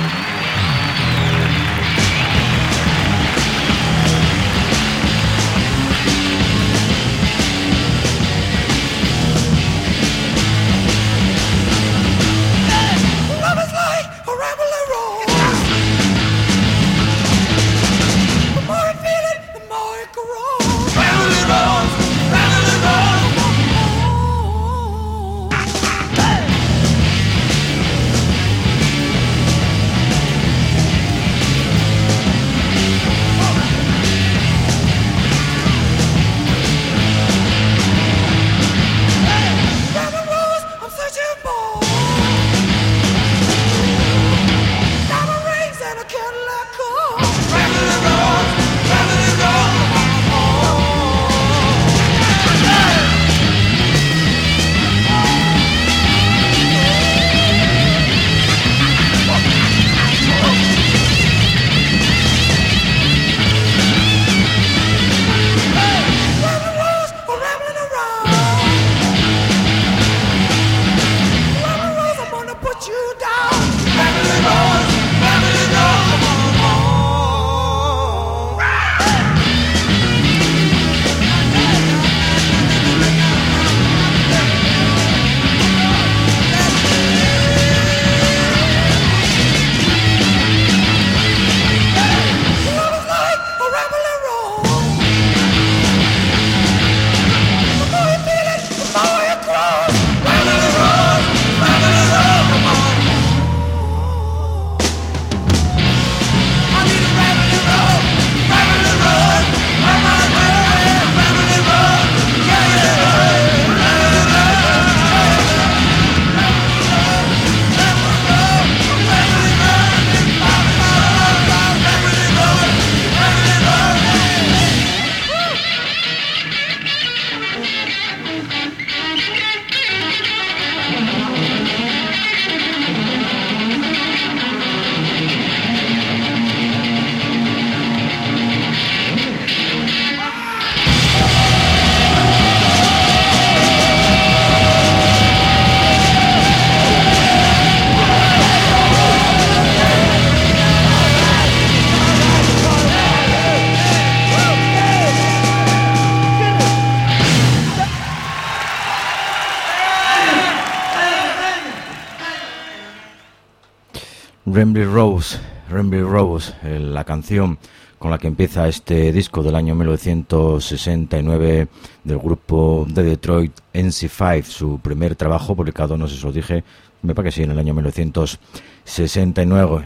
Rainbow Rose, Rainbow Rose, eh, la canción con la que empieza este disco del año mil novecientos sesenta y nueve del grupo de Detroit M C cinco, su primer trabajo publicado, no sé si os lo dije, me parece que sí, en el año mil novecientos sesenta y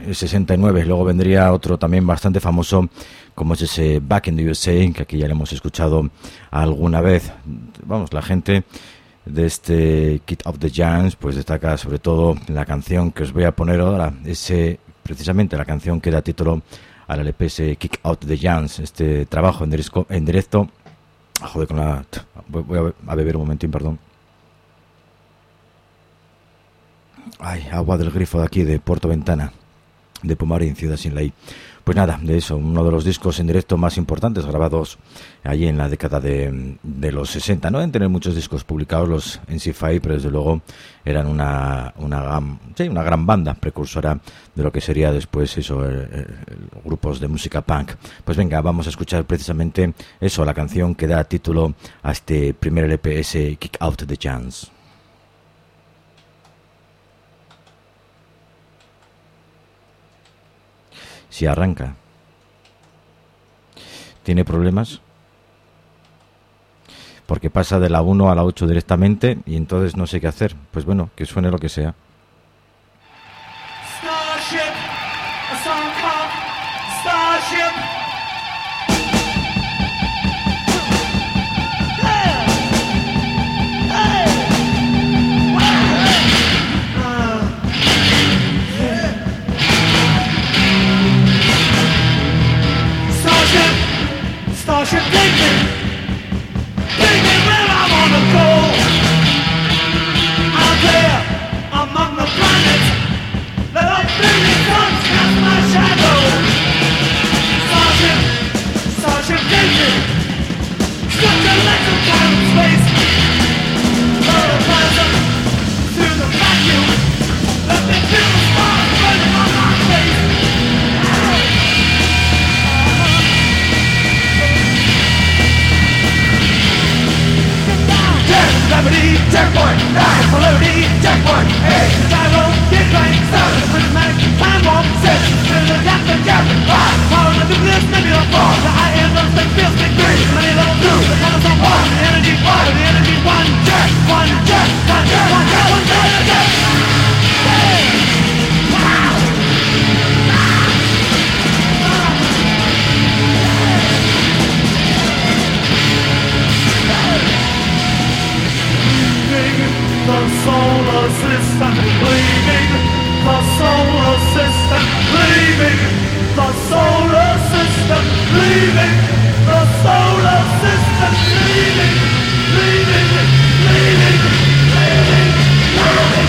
nueve. Luego vendría otro también bastante famoso, como es ese Back in the U S A, que aquí ya lo hemos escuchado alguna vez. Vamos, la gente de este Kick Out the Jams pues destaca sobre todo la canción que os voy a poner ahora, ese precisamente la canción que da título al L P, ese Kick Out the Jams, este trabajo en, disco, en directo. Joder, con la voy a beber un momentín, perdón. Ay, agua del grifo de aquí de Puerto Ventana, de Pumarín, Ciudad Sin Ley. Pues nada, de eso, uno de los discos en directo más importantes grabados allí en la década de, de los sesenta. No deben tener muchos discos publicados los M C cinco, pero desde luego eran una una gran, sí, una gran banda precursora de lo que sería después eso, el, el, el, grupos de música punk. Pues venga, vamos a escuchar precisamente eso, la canción que da título a este primer L P, ese Kick Out the Jams. Si arranca. ¿Tiene problemas? ¿Por qué porque pasa de la uno a la ocho directamente y entonces no sé qué hacer. Pues bueno, que suene lo que sea. Starship, a song called Starship. Yeah. Hey. Uh, yeah. Starship, Starship, take me, take me where I wanna go. Out there among the planets. Let up billion suns cast my shadow. Starship, Starship David, stuck the electric time and space. Protoplasm through the vacuum. Let me feel the spark burning on my face. Ten, gravity, ten point nine, polarity, ten point eight. Gyro, get right, sound, prismatic, time warp, six. Through the gap and gap and five. Power of the nucleus, nebula four. The high end of space feels big three. Money level two, the colors of one. The energy five, the energy one. Jet, one jet, one jet, one jet, one jet, one jet. Hey! Wow! The solar system, leaving the solar system, leaving the solar system, leaving the solar system, leaving, leaving, leaving, leaving, leaving.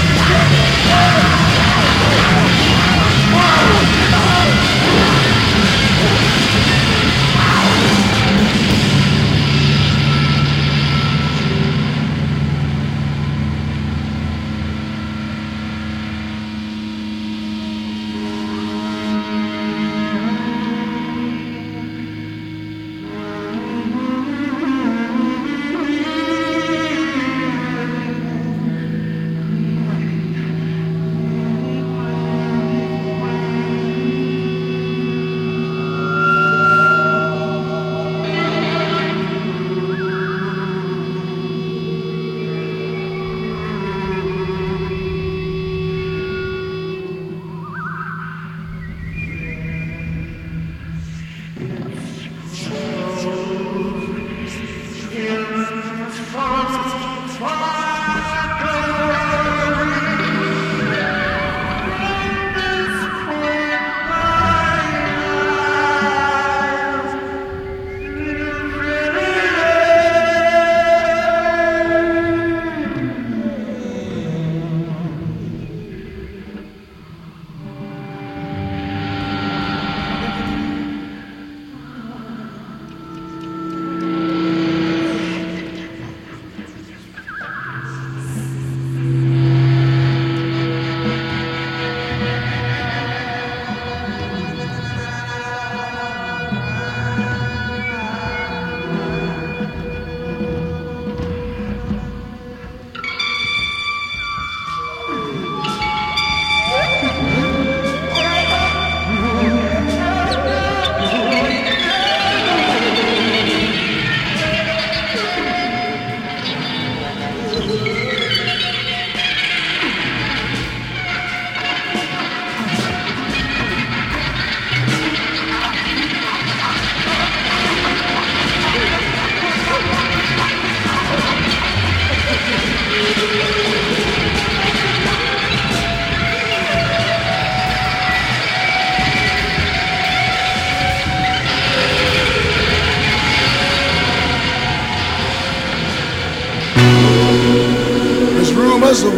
rumors of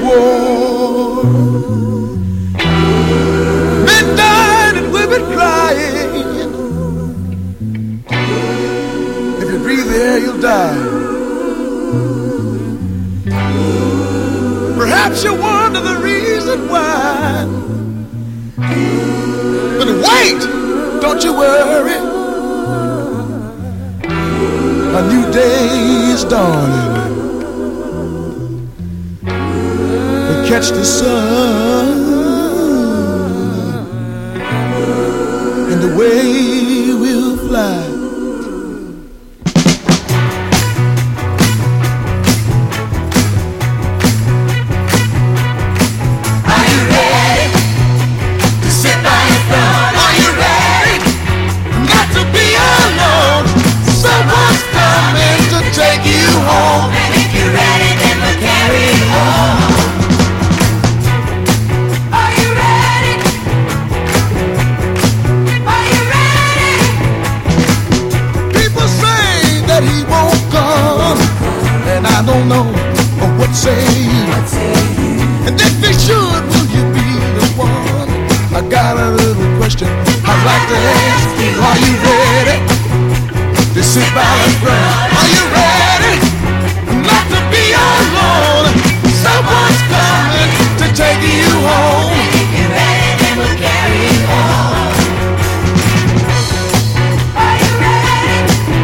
war. Men died and women crying. If you breathe the air, you'll die. Perhaps you wonder the reason why. But wait, don't you worry. A new day is dawning. We'll catch the sun, and away we'll fly. I don't know what say you. And if you should, will you be the one? I got a little question I'd like to ask you. Are you ready to sit by the front? Are you ready not to be alone? Someone's coming to take you home. And if you're ready, then we'll carry you home. Are you ready?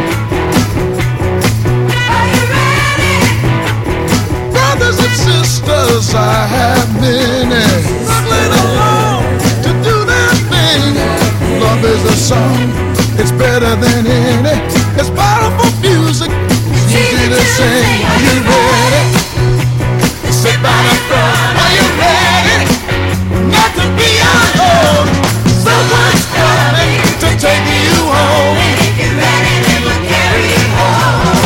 Are you ready? Brothers and sisters, I have many struggling alone to do their thing. Love is a song, it's better than any. It's powerful music, it's easy to sing. Are you ready? Sit by the front. Are you ready not to be alone? Someone's coming to take you home. And if you're ready, then we'll carry you home.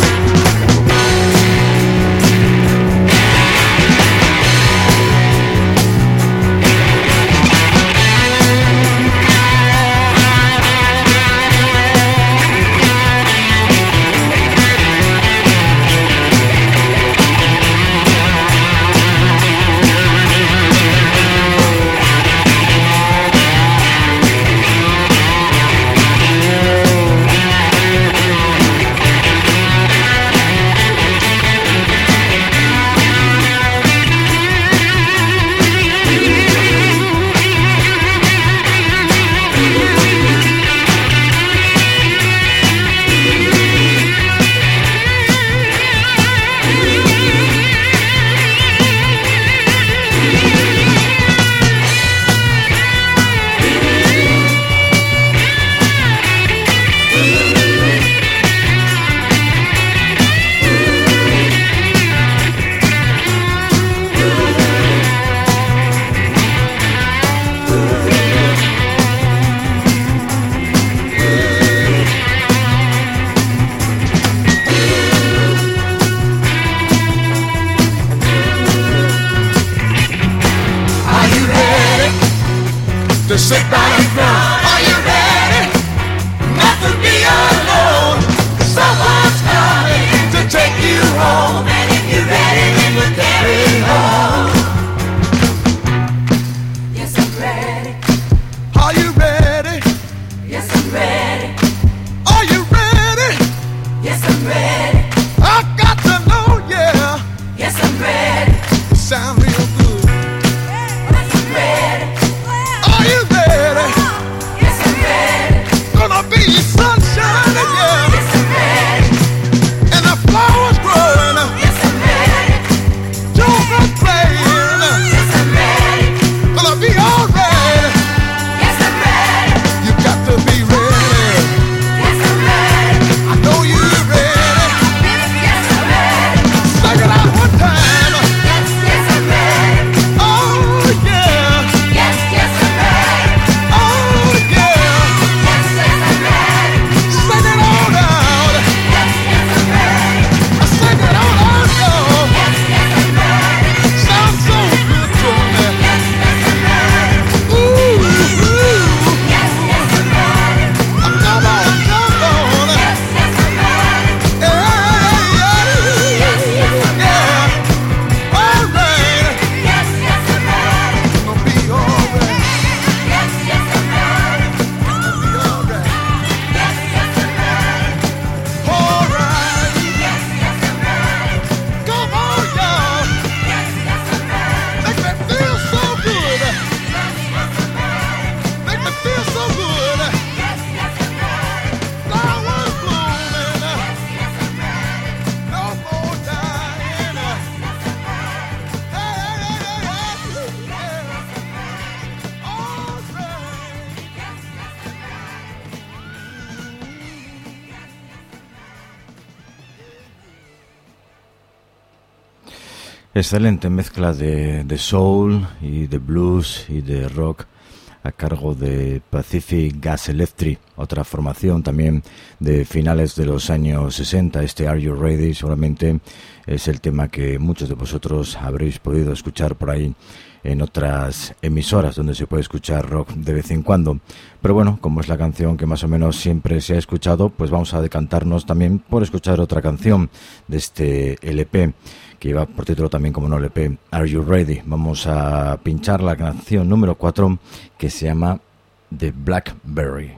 To sit by the front. Are you ready not to be alone? Someone's coming to take you home. And if you're ready, then we'll carry you home. Yes, I'm ready. Are you ready? Yes, I'm ready. Are you ready? Yes, I'm ready. I've got to know, yeah. Yes, I'm ready. Sound real good. Yes, I'm ready. Are you ready? Yes, I'm ready. Gonna be sunshine, yeah. Yes, I'm ready. And the flowers growing. Yes, I'm ready. Children playing. Yes, I'm ready. Gonna be alright. Yes, I'm ready. You got to be ready. Yes, I'm ready. I know you're ready. Yes, I'm ready. Sing it out one time. Yes, yes, I'm ready. Oh, yeah. Yes, yes, I'm ready. Oh, yeah. Yes, yes, I'm ready. Sing it all out. Yes, yes, I'm ready. Sing it all out, y'all. Yes, yes, I'm ready. Sounds so good to me. Yes, yes, I'm ready. Ooh, ooh. Yes, yes, I'm ready. Come on, come on. Yes, yes, I'm ready. Yeah, yeah, yes, yes, I'm ready. All right. Yes, yes, I'm ready. Gonna be all right. Yes, yes, I'm ready. Gonna be all right. Yes, yes, I'm ready. All right. Yes, yes, I'm ready. Come on, y'all. Yes, yes, I'm ready. Make me feel so good. Yes, yes, I'm ready. Make me feel so good. Yes, yes, I'm ready. Flowers blooming. Yes, yes, I'm ready. No more dying. Yes, yes, I'm ready. Hey, hey, hey, hey, hey. Yes, yes, I'm ready. All right. Yes, yes, I'm Excelente mezcla de, de soul y de blues y de rock a cargo de Pacific Gas Electric, otra formación también de finales de los años sesenta. Este Are You Ready seguramente es el tema que muchos de vosotros habréis podido escuchar por ahí en otras emisoras donde se puede escuchar rock de vez en cuando. Pero bueno, como es la canción que más o menos siempre se ha escuchado, pues vamos a decantarnos también por escuchar otra canción de este L P, que lleva por título también como no L P, Are You Ready? Vamos a pinchar la canción número cuatro, que se llama The Blackberry.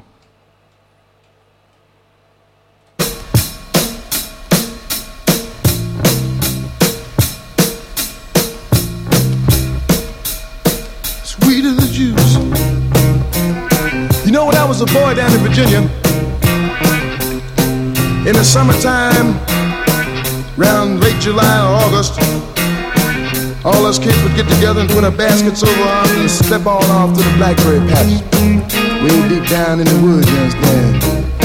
Sweet as the juice. You know, when I was a boy down in Virginia, in the summertime, around late July or August, all us kids would get together and put our baskets over arms and step on off to the blackberry patch, way deep down in the woods, you understand?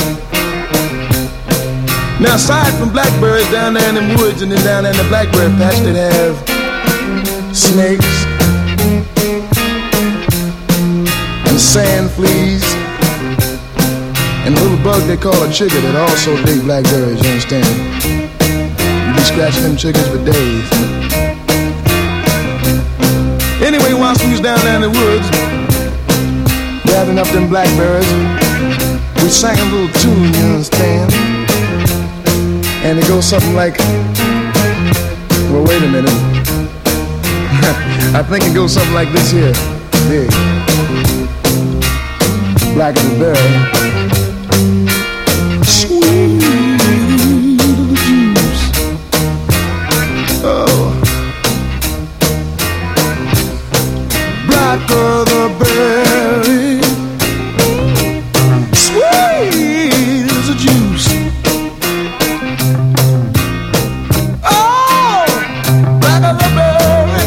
Now, aside from blackberries down there in the woods and then down there in the blackberry patch, they'd have snakes and sand fleas and a little bug they call a chigger that also dig blackberries, you understand? You be scratching them chiggers for days. Anyway, once we was down there in the woods, gathering up them blackberries, we sang a little tune, you understand? And it goes something like, well, wait a minute. I think it goes something like this here. Big. Black as a berry. Sweet juice. Oh. Black of the berry. Sweet as a juice. Oh, black of the berry.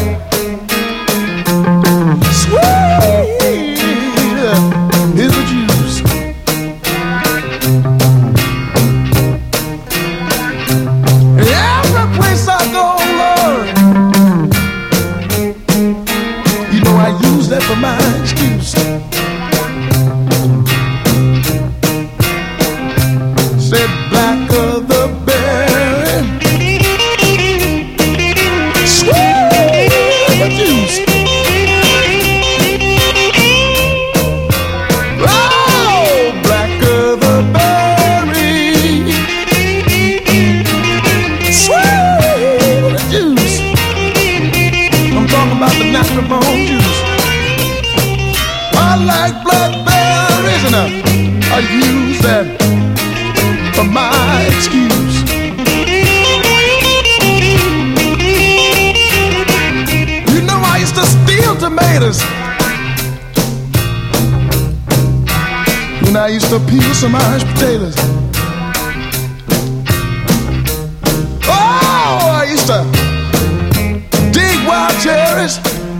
Sweet is the juice. Every place I go, Lord, you know I use that for my excuse. Said black of the berry, sweet the juice. Oh, black of the berry, sweet the juice. I'm talking about the natural bone juice. I like blackberries and I, I use that for my excuse. You know I used to steal tomatoes when I used to peel some Irish potatoes. Oh, I used to dig wild cherries,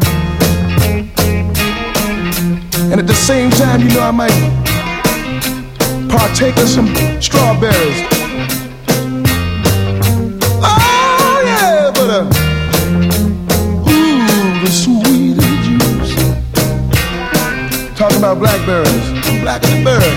and at the same time, you know, I might partake of some strawberries. Oh yeah, but uh, ooh, the sweet of the juice. Talking about blackberries, black of the berry.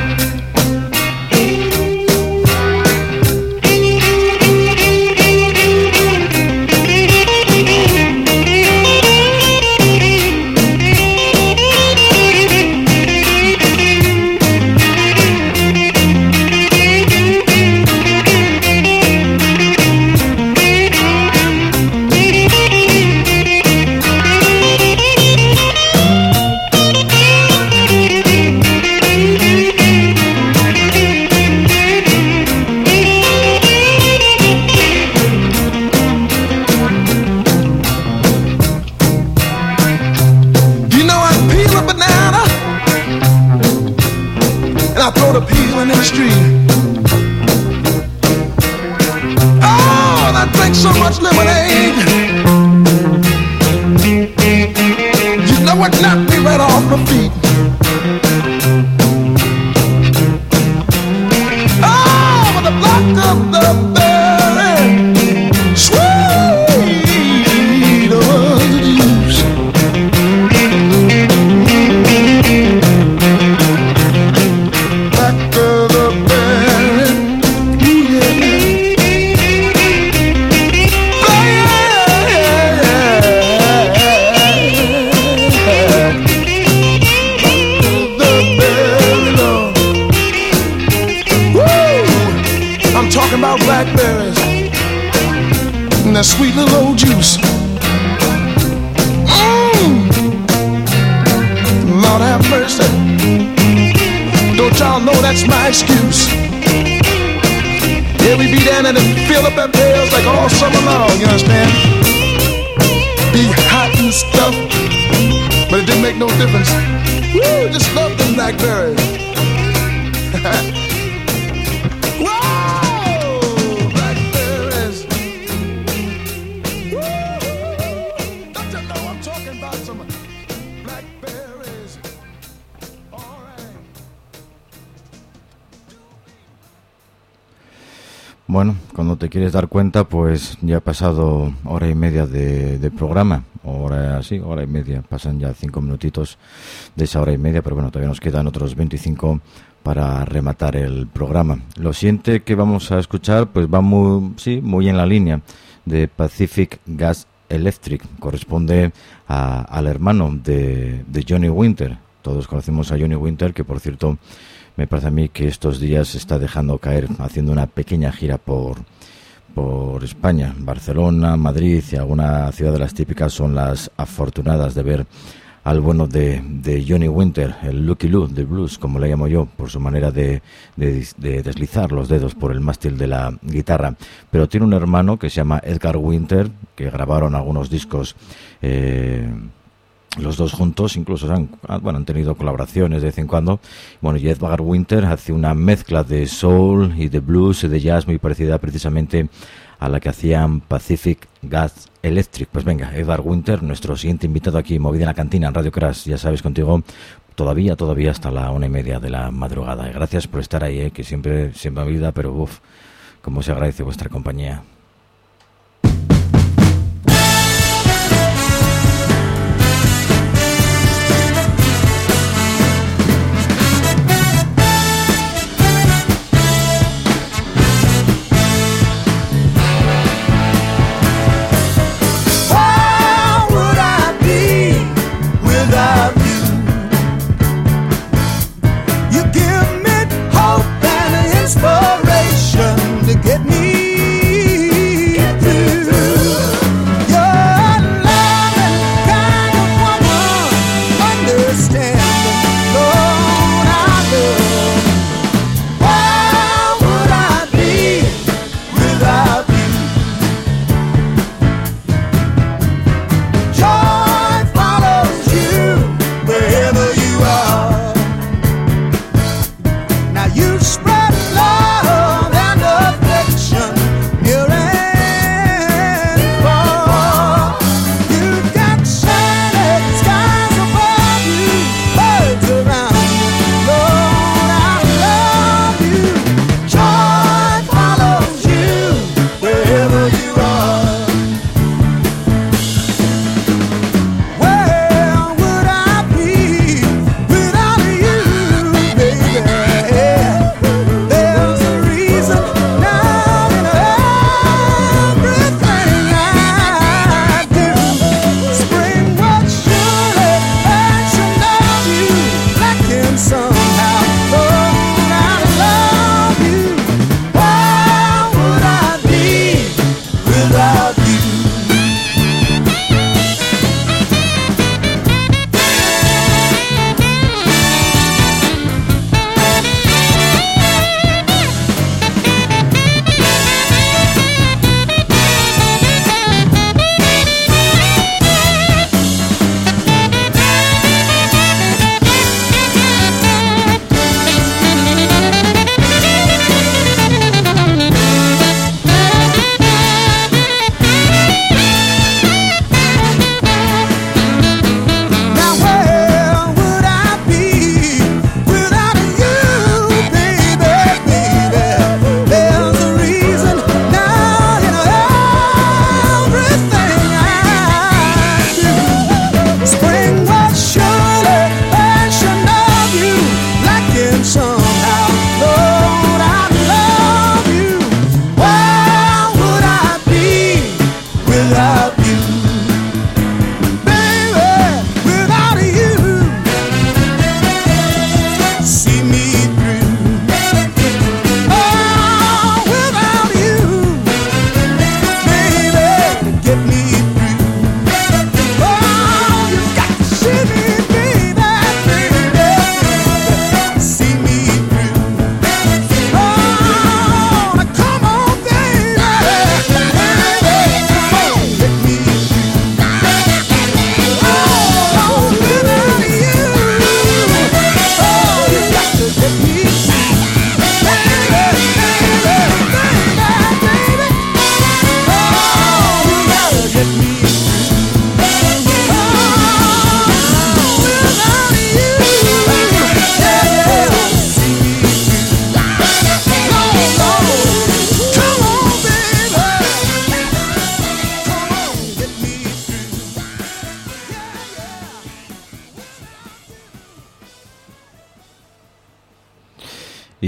I throw the peeling in the street. Oh, and I drink so much lemonade. You know what knocked me right off my feet? Oh, with the black of the berry, sweet of the juice. I'm talking about blackberries and that sweet little old juice. Mmm. Lord have mercy. Don't y'all know that's my excuse? Yeah, we be down there and fill up that pails like all summer long, you understand? Be hot and stuff, but it didn't make no difference. Woo, just love them blackberries. Whoa, blackberries. Woo, don't you know I'm talking about some blackberries? All right. Bueno, cuando te quieres dar cuenta, pues ya ha pasado hora y media de, de programa, hora así, hora y media, pasan ya cinco minutitos de esa hora y media, pero bueno, todavía nos quedan otros veinticinco para rematar el programa. Lo siguiente que vamos a escuchar, pues va muy, sí, muy en la línea de Pacific Gas Electric, corresponde a, al hermano de, de Johnny Winter. Todos conocemos a Johnny Winter, que por cierto me parece a mí que estos días se está dejando caer haciendo una pequeña gira por por España. Barcelona, Madrid y alguna ciudad de las típicas son las afortunadas de ver al bueno de, de Johnny Winter, el Lucky Lou del blues, como le llamo yo, por su manera de, de, de deslizar los dedos por el mástil de la guitarra. Pero tiene un hermano que se llama Edgar Winter, que grabaron algunos discos eh, los dos juntos, incluso han, bueno, han tenido colaboraciones de vez en cuando. Bueno, y Edgar Winter hace una mezcla de soul y de blues y de jazz muy parecida precisamente a la que hacían Pacific Gas Electric. Pues venga, Edgar Winter, nuestro siguiente invitado aquí, Movida en la Cantina, en Radio Crash, ya sabes, contigo todavía, todavía hasta la una y media de la madrugada. Y gracias por estar ahí, eh, que siempre, siempre me ayuda, pero uff, cómo se agradece vuestra compañía. Inspiration to get me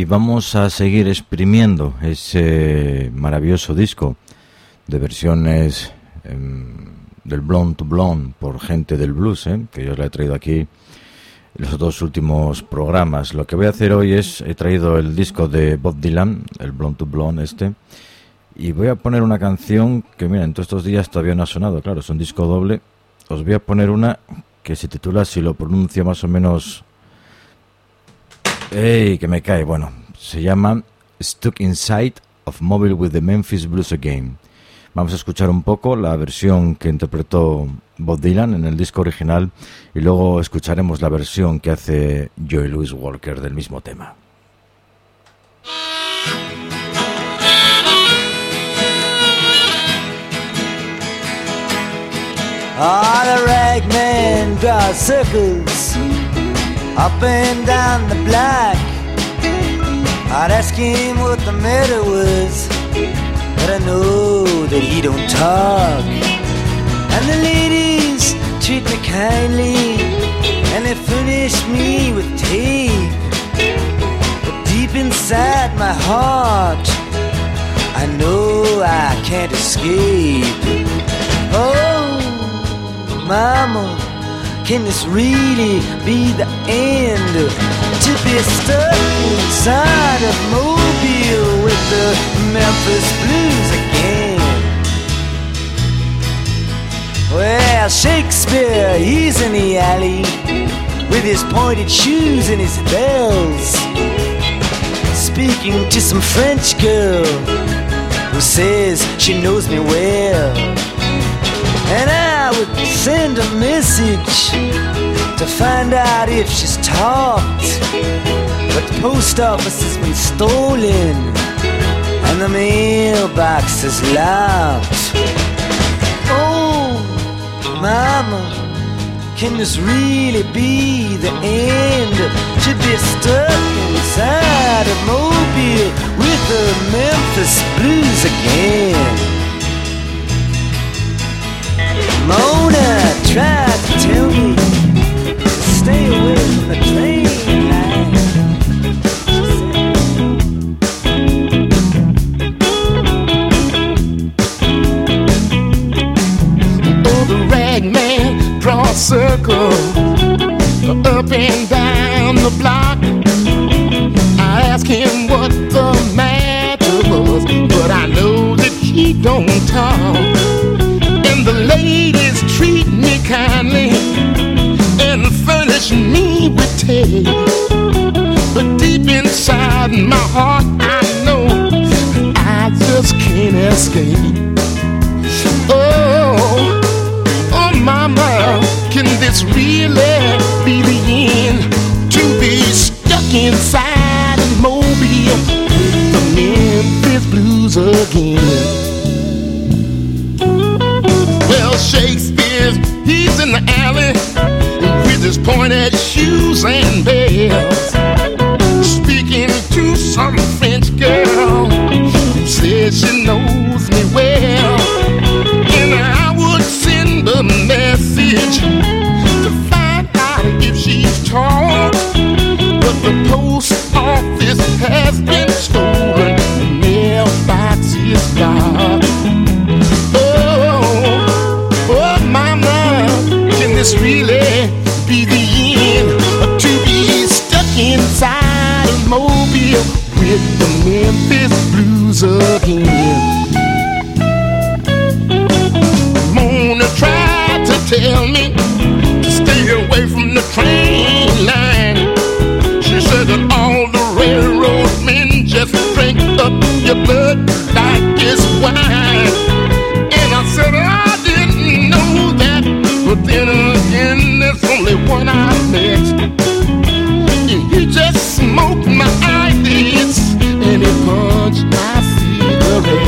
Y vamos a seguir exprimiendo ese maravilloso disco de versiones eh, del Blonde to Blonde por gente del blues, eh, que yo le he traído aquí en los dos últimos programas. Lo que voy a hacer hoy es, he traído el disco de Bob Dylan, el Blonde to Blonde este, y voy a poner una canción que, miren, todos estos días todavía no ha sonado, claro, es un disco doble. Os voy a poner una que se titula, si lo pronuncio más o menos... ¡Ey, que me cae! Bueno, se llama Stuck Inside of Mobile with the Memphis Blues Again. Vamos a escuchar un poco la versión que interpretó Bob Dylan en el disco original y luego escucharemos la versión que hace Joey Louis Walker del mismo tema. Ah, the ragman draws circles up and down the block. I'd ask him what the matter was, but I know that he don't talk. And the ladies treat me kindly, and they furnish me with tape. But deep inside my heart, I know I can't escape. Oh, Mama, can this really be the end? To be stuck inside of Mobile with the Memphis Blues again. Well, Shakespeare, he's in the alley with his pointed shoes and his bells, speaking to some French girl who says she knows me well. And I would send a message to find out if she's talked, but the post office has been stolen and the mailbox is locked. Oh, Mama, can this really be the end? To be stuck inside of Mobile with the Memphis Blues again. Mona tried to tell me to stay away from the train line. Oh, the ragman draw a circle up and down the block. I asked him what the matter was, but I know that he don't talk. The ladies treat me kindly and furnish me with taste, but deep inside my heart I know I just can't escape. Oh, oh Mama, can this really be the end? To be stuck inside of Mobile, the Memphis Blues again. Shakespeare's, he's in the alley with his pointed shoes and bells, speaking to some French girl who says she knows me well. And I would send a message to find out if she's talked, but the post office has been stolen, the mailbox is locked. This really be the end? To be stuck inside of Mobile with the Memphis Blues again. Mona tried to tell me to stay away from the train line. She said that all the railroad men just drink up your blood like it's wine. And I said I didn't know that, but then again, there's only one I met. He just smoked my eyelids and he punched my cigarette.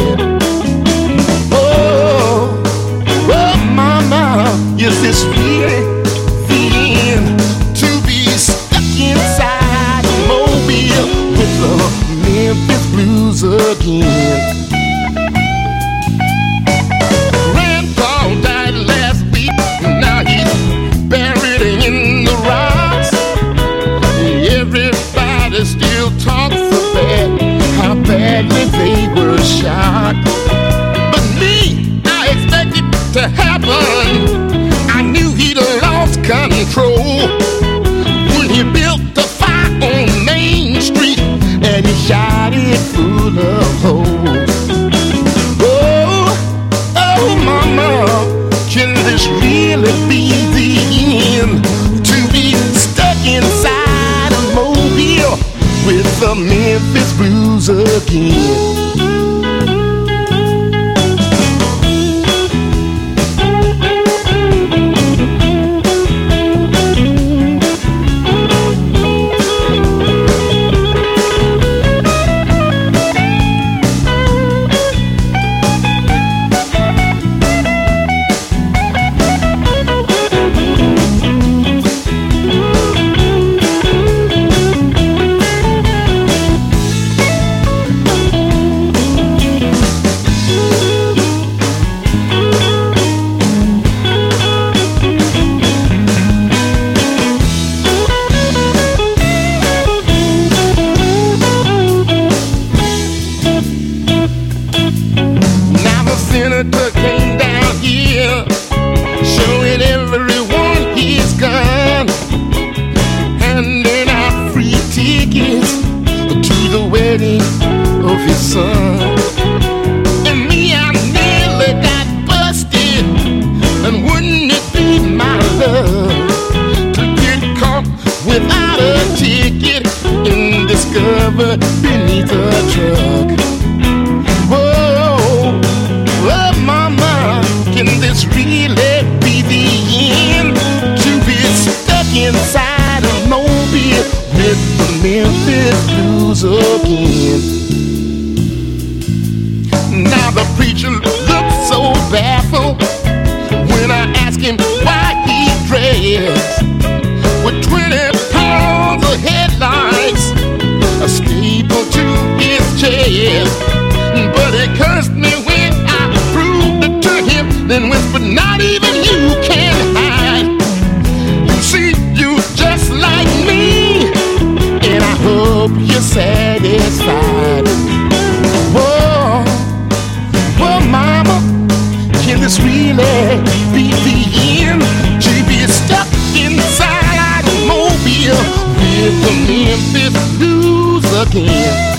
shot. But me, I expected to happen. I knew he'd lost control when he built the fire on Main Street and he shot it full of holes. Oh, oh, mama, can this really be the end? To be stuck inside a mobile with the Memphis Blues again. Beneath a truck. Whoa, oh mama, can this really be the end? To be stuck inside a mobile with the Memphis Blues again. Now the preacher looks so baffled when I ask him why he dressed with twenty pounds of headlights, a staple to his chest. But he cursed me when I proved it to him, then whispered, not even you can hide. You see, you just like me, and I hope you're satisfied. Whoa, whoa, mama, can this really be the end? To be stuck inside a mobile with the Memphis Blues again.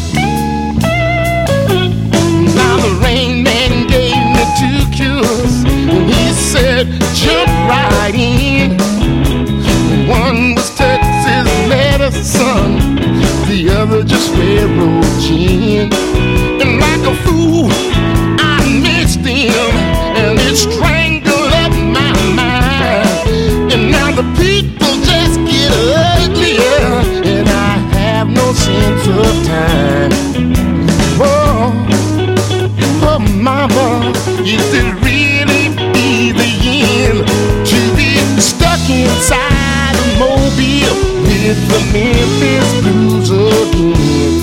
Now the Rain Man gave me two cures, and he said, jump right in. One was Texas medicine, the other just railroad gin. And like a fool, I mixed them, and it strangled up my mind. And now the people just get uglier, and I have no sense of time. Whoa, oh mama, is it really be the end? To be stuck inside a mobile with the Memphis Blues again.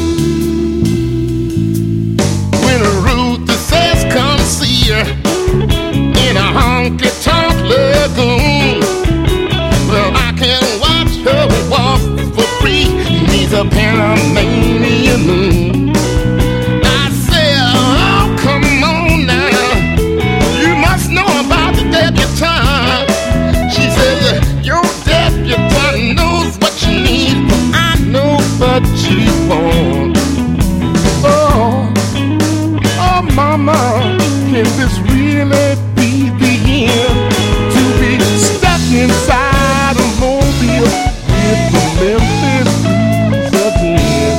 When Ruth says come see her in a honky-tonk lagoon, well, I can watch her walk for free beneath a Panamanian moon. I say, oh, come on now, you must know about the debutante. She says, your debutante knows what you need, I know what you want. Oh, oh mama, can this really be the end? To be stuck inside a mobile with the Memphis Blues again.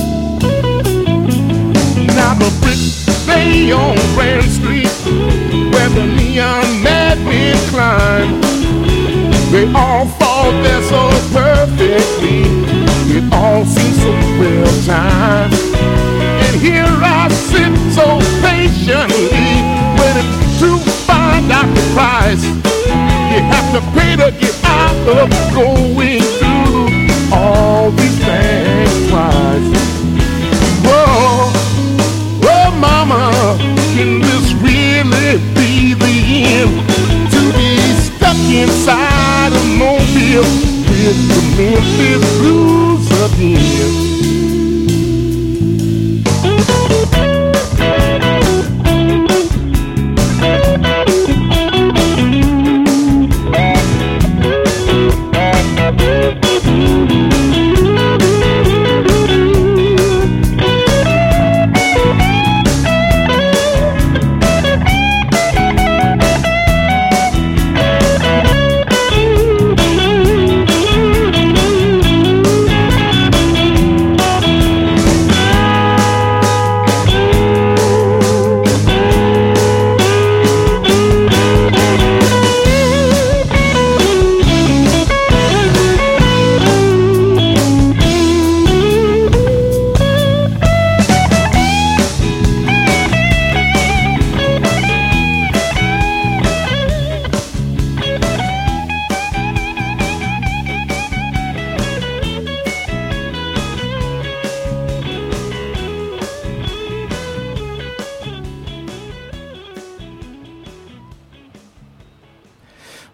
Now the bricks lay on Grand Street where the neon madmen climb, they all fall there so perfectly, it all seems so well timed. And here I sit so patiently, waiting to find out the price you have to pay to get out of going through all these things twice. Whoa, whoa, mama, can this really be the end? To be stuck inside a mobile with the Memphis Blues again.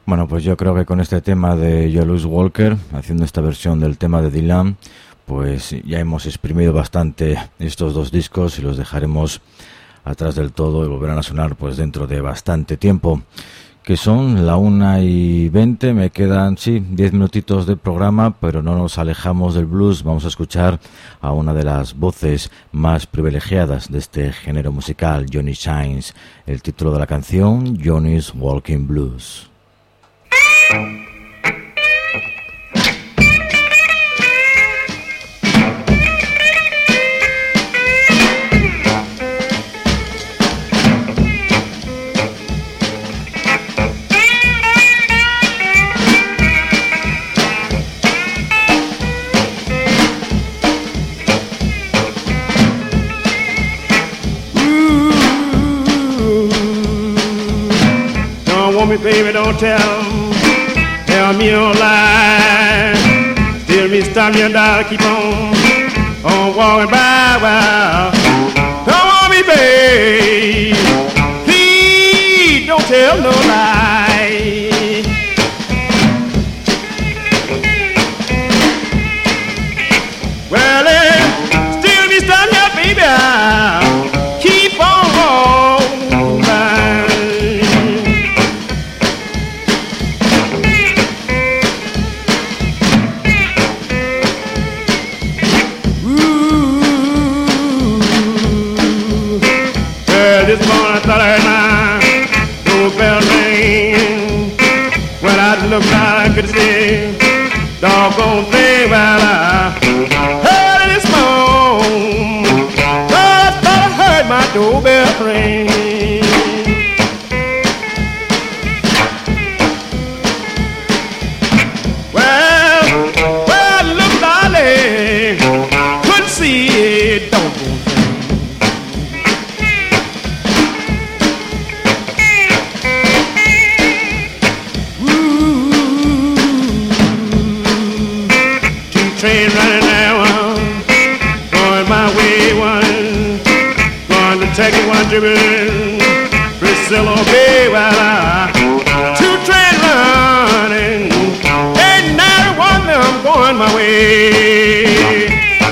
Bueno, pues yo creo que con este tema de Joe Walker, haciendo esta versión del tema de Dylan, pues ya hemos exprimido bastante estos dos discos y los dejaremos atrás del todo y volverán a sonar pues dentro de bastante tiempo. Que son la una y veinte, me quedan, sí, diez minutitos de programa, pero no nos alejamos del blues. Vamos a escuchar a una de las voces más privilegiadas de este género musical, Johnny Shines. El título de la canción, Johnny's Walking Blues. Baby, don't tell tell me no lie. Still me stop you and I keep on on walking by. Well, come on me, babe. Please don't tell no lie. Well, eh, still me stop you, baby. I keep on walking by. This morning I thought I heard my doorbell ring. When I looked out I could see doggone thing. Well, I heard it this morning. Thought I thought I heard my doorbell ring. Well, well, look, darling, couldn't see it, doggone thing. Train running now, going my way, one going to take it, one dribbling Priscilla Bay. Well, I two train running, ain't not one of them going my way.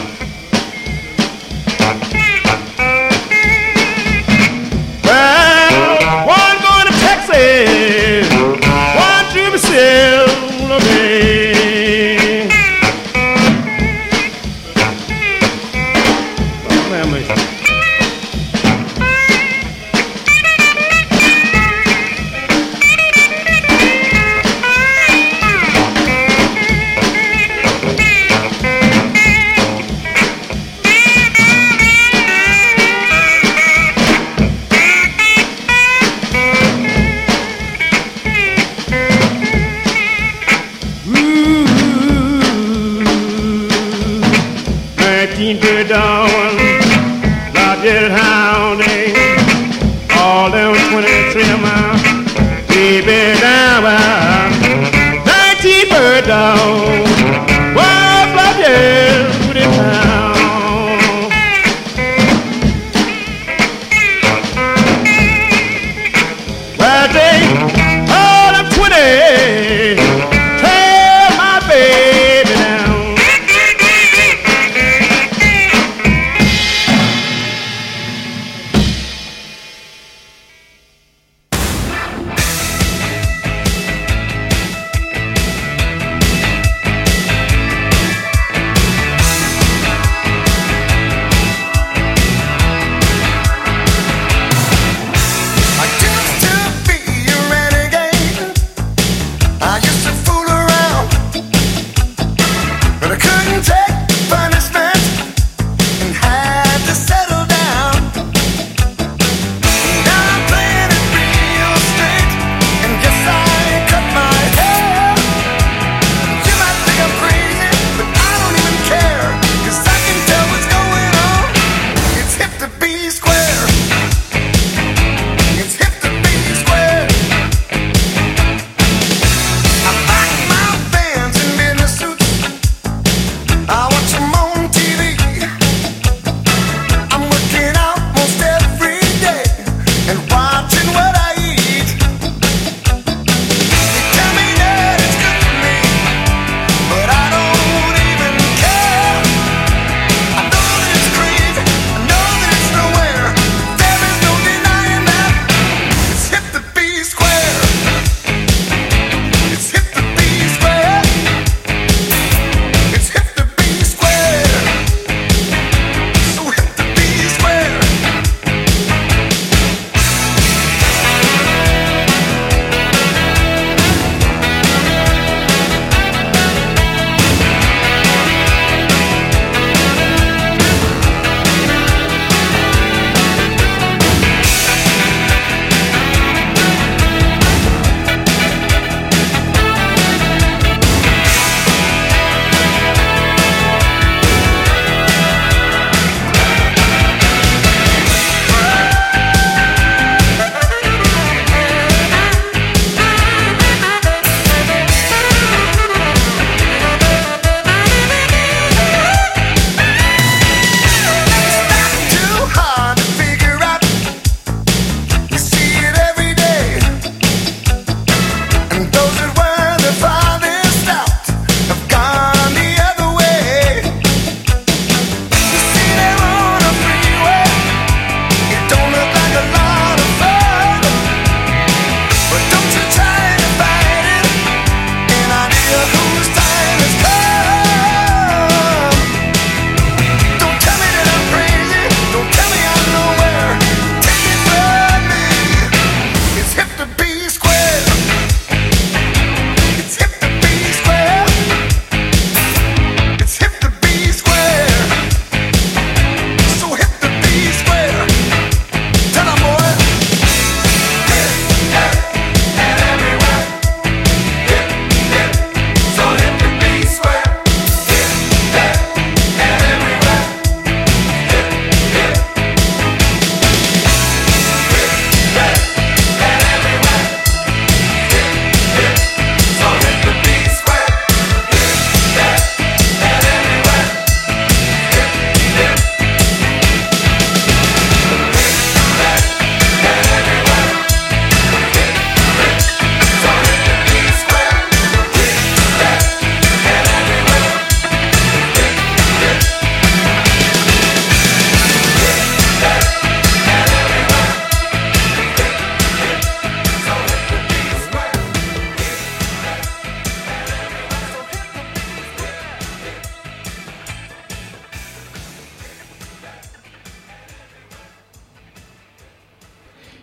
Well, one going to Texas, one to Priscilla Bay.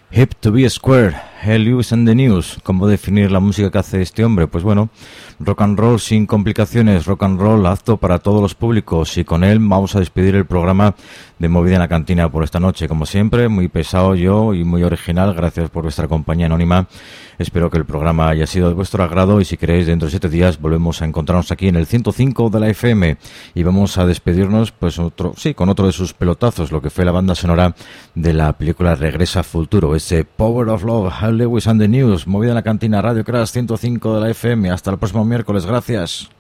Hip to be square, Hell Lewis and the News. ¿Cómo definir la música que hace este hombre? Pues bueno, rock and roll sin complicaciones, rock and roll apto para todos los públicos, y con él vamos a despedir el programa de Movida en la Cantina por esta noche. Como siempre, muy pesado yo y muy original, gracias por vuestra compañía anónima. Espero que el programa haya sido de vuestro agrado, y si queréis, dentro de siete días volvemos a encontrarnos aquí en el ciento cinco de la F M, y vamos a despedirnos pues otro, sí, con otro de sus pelotazos, lo que fue la banda sonora de la película Regresa al Futuro, ese Power of Love, Hal Lewis and the News, Movida en la Cantina, Radio Crash ciento cinco de la F M. Hasta el próximo miércoles, gracias.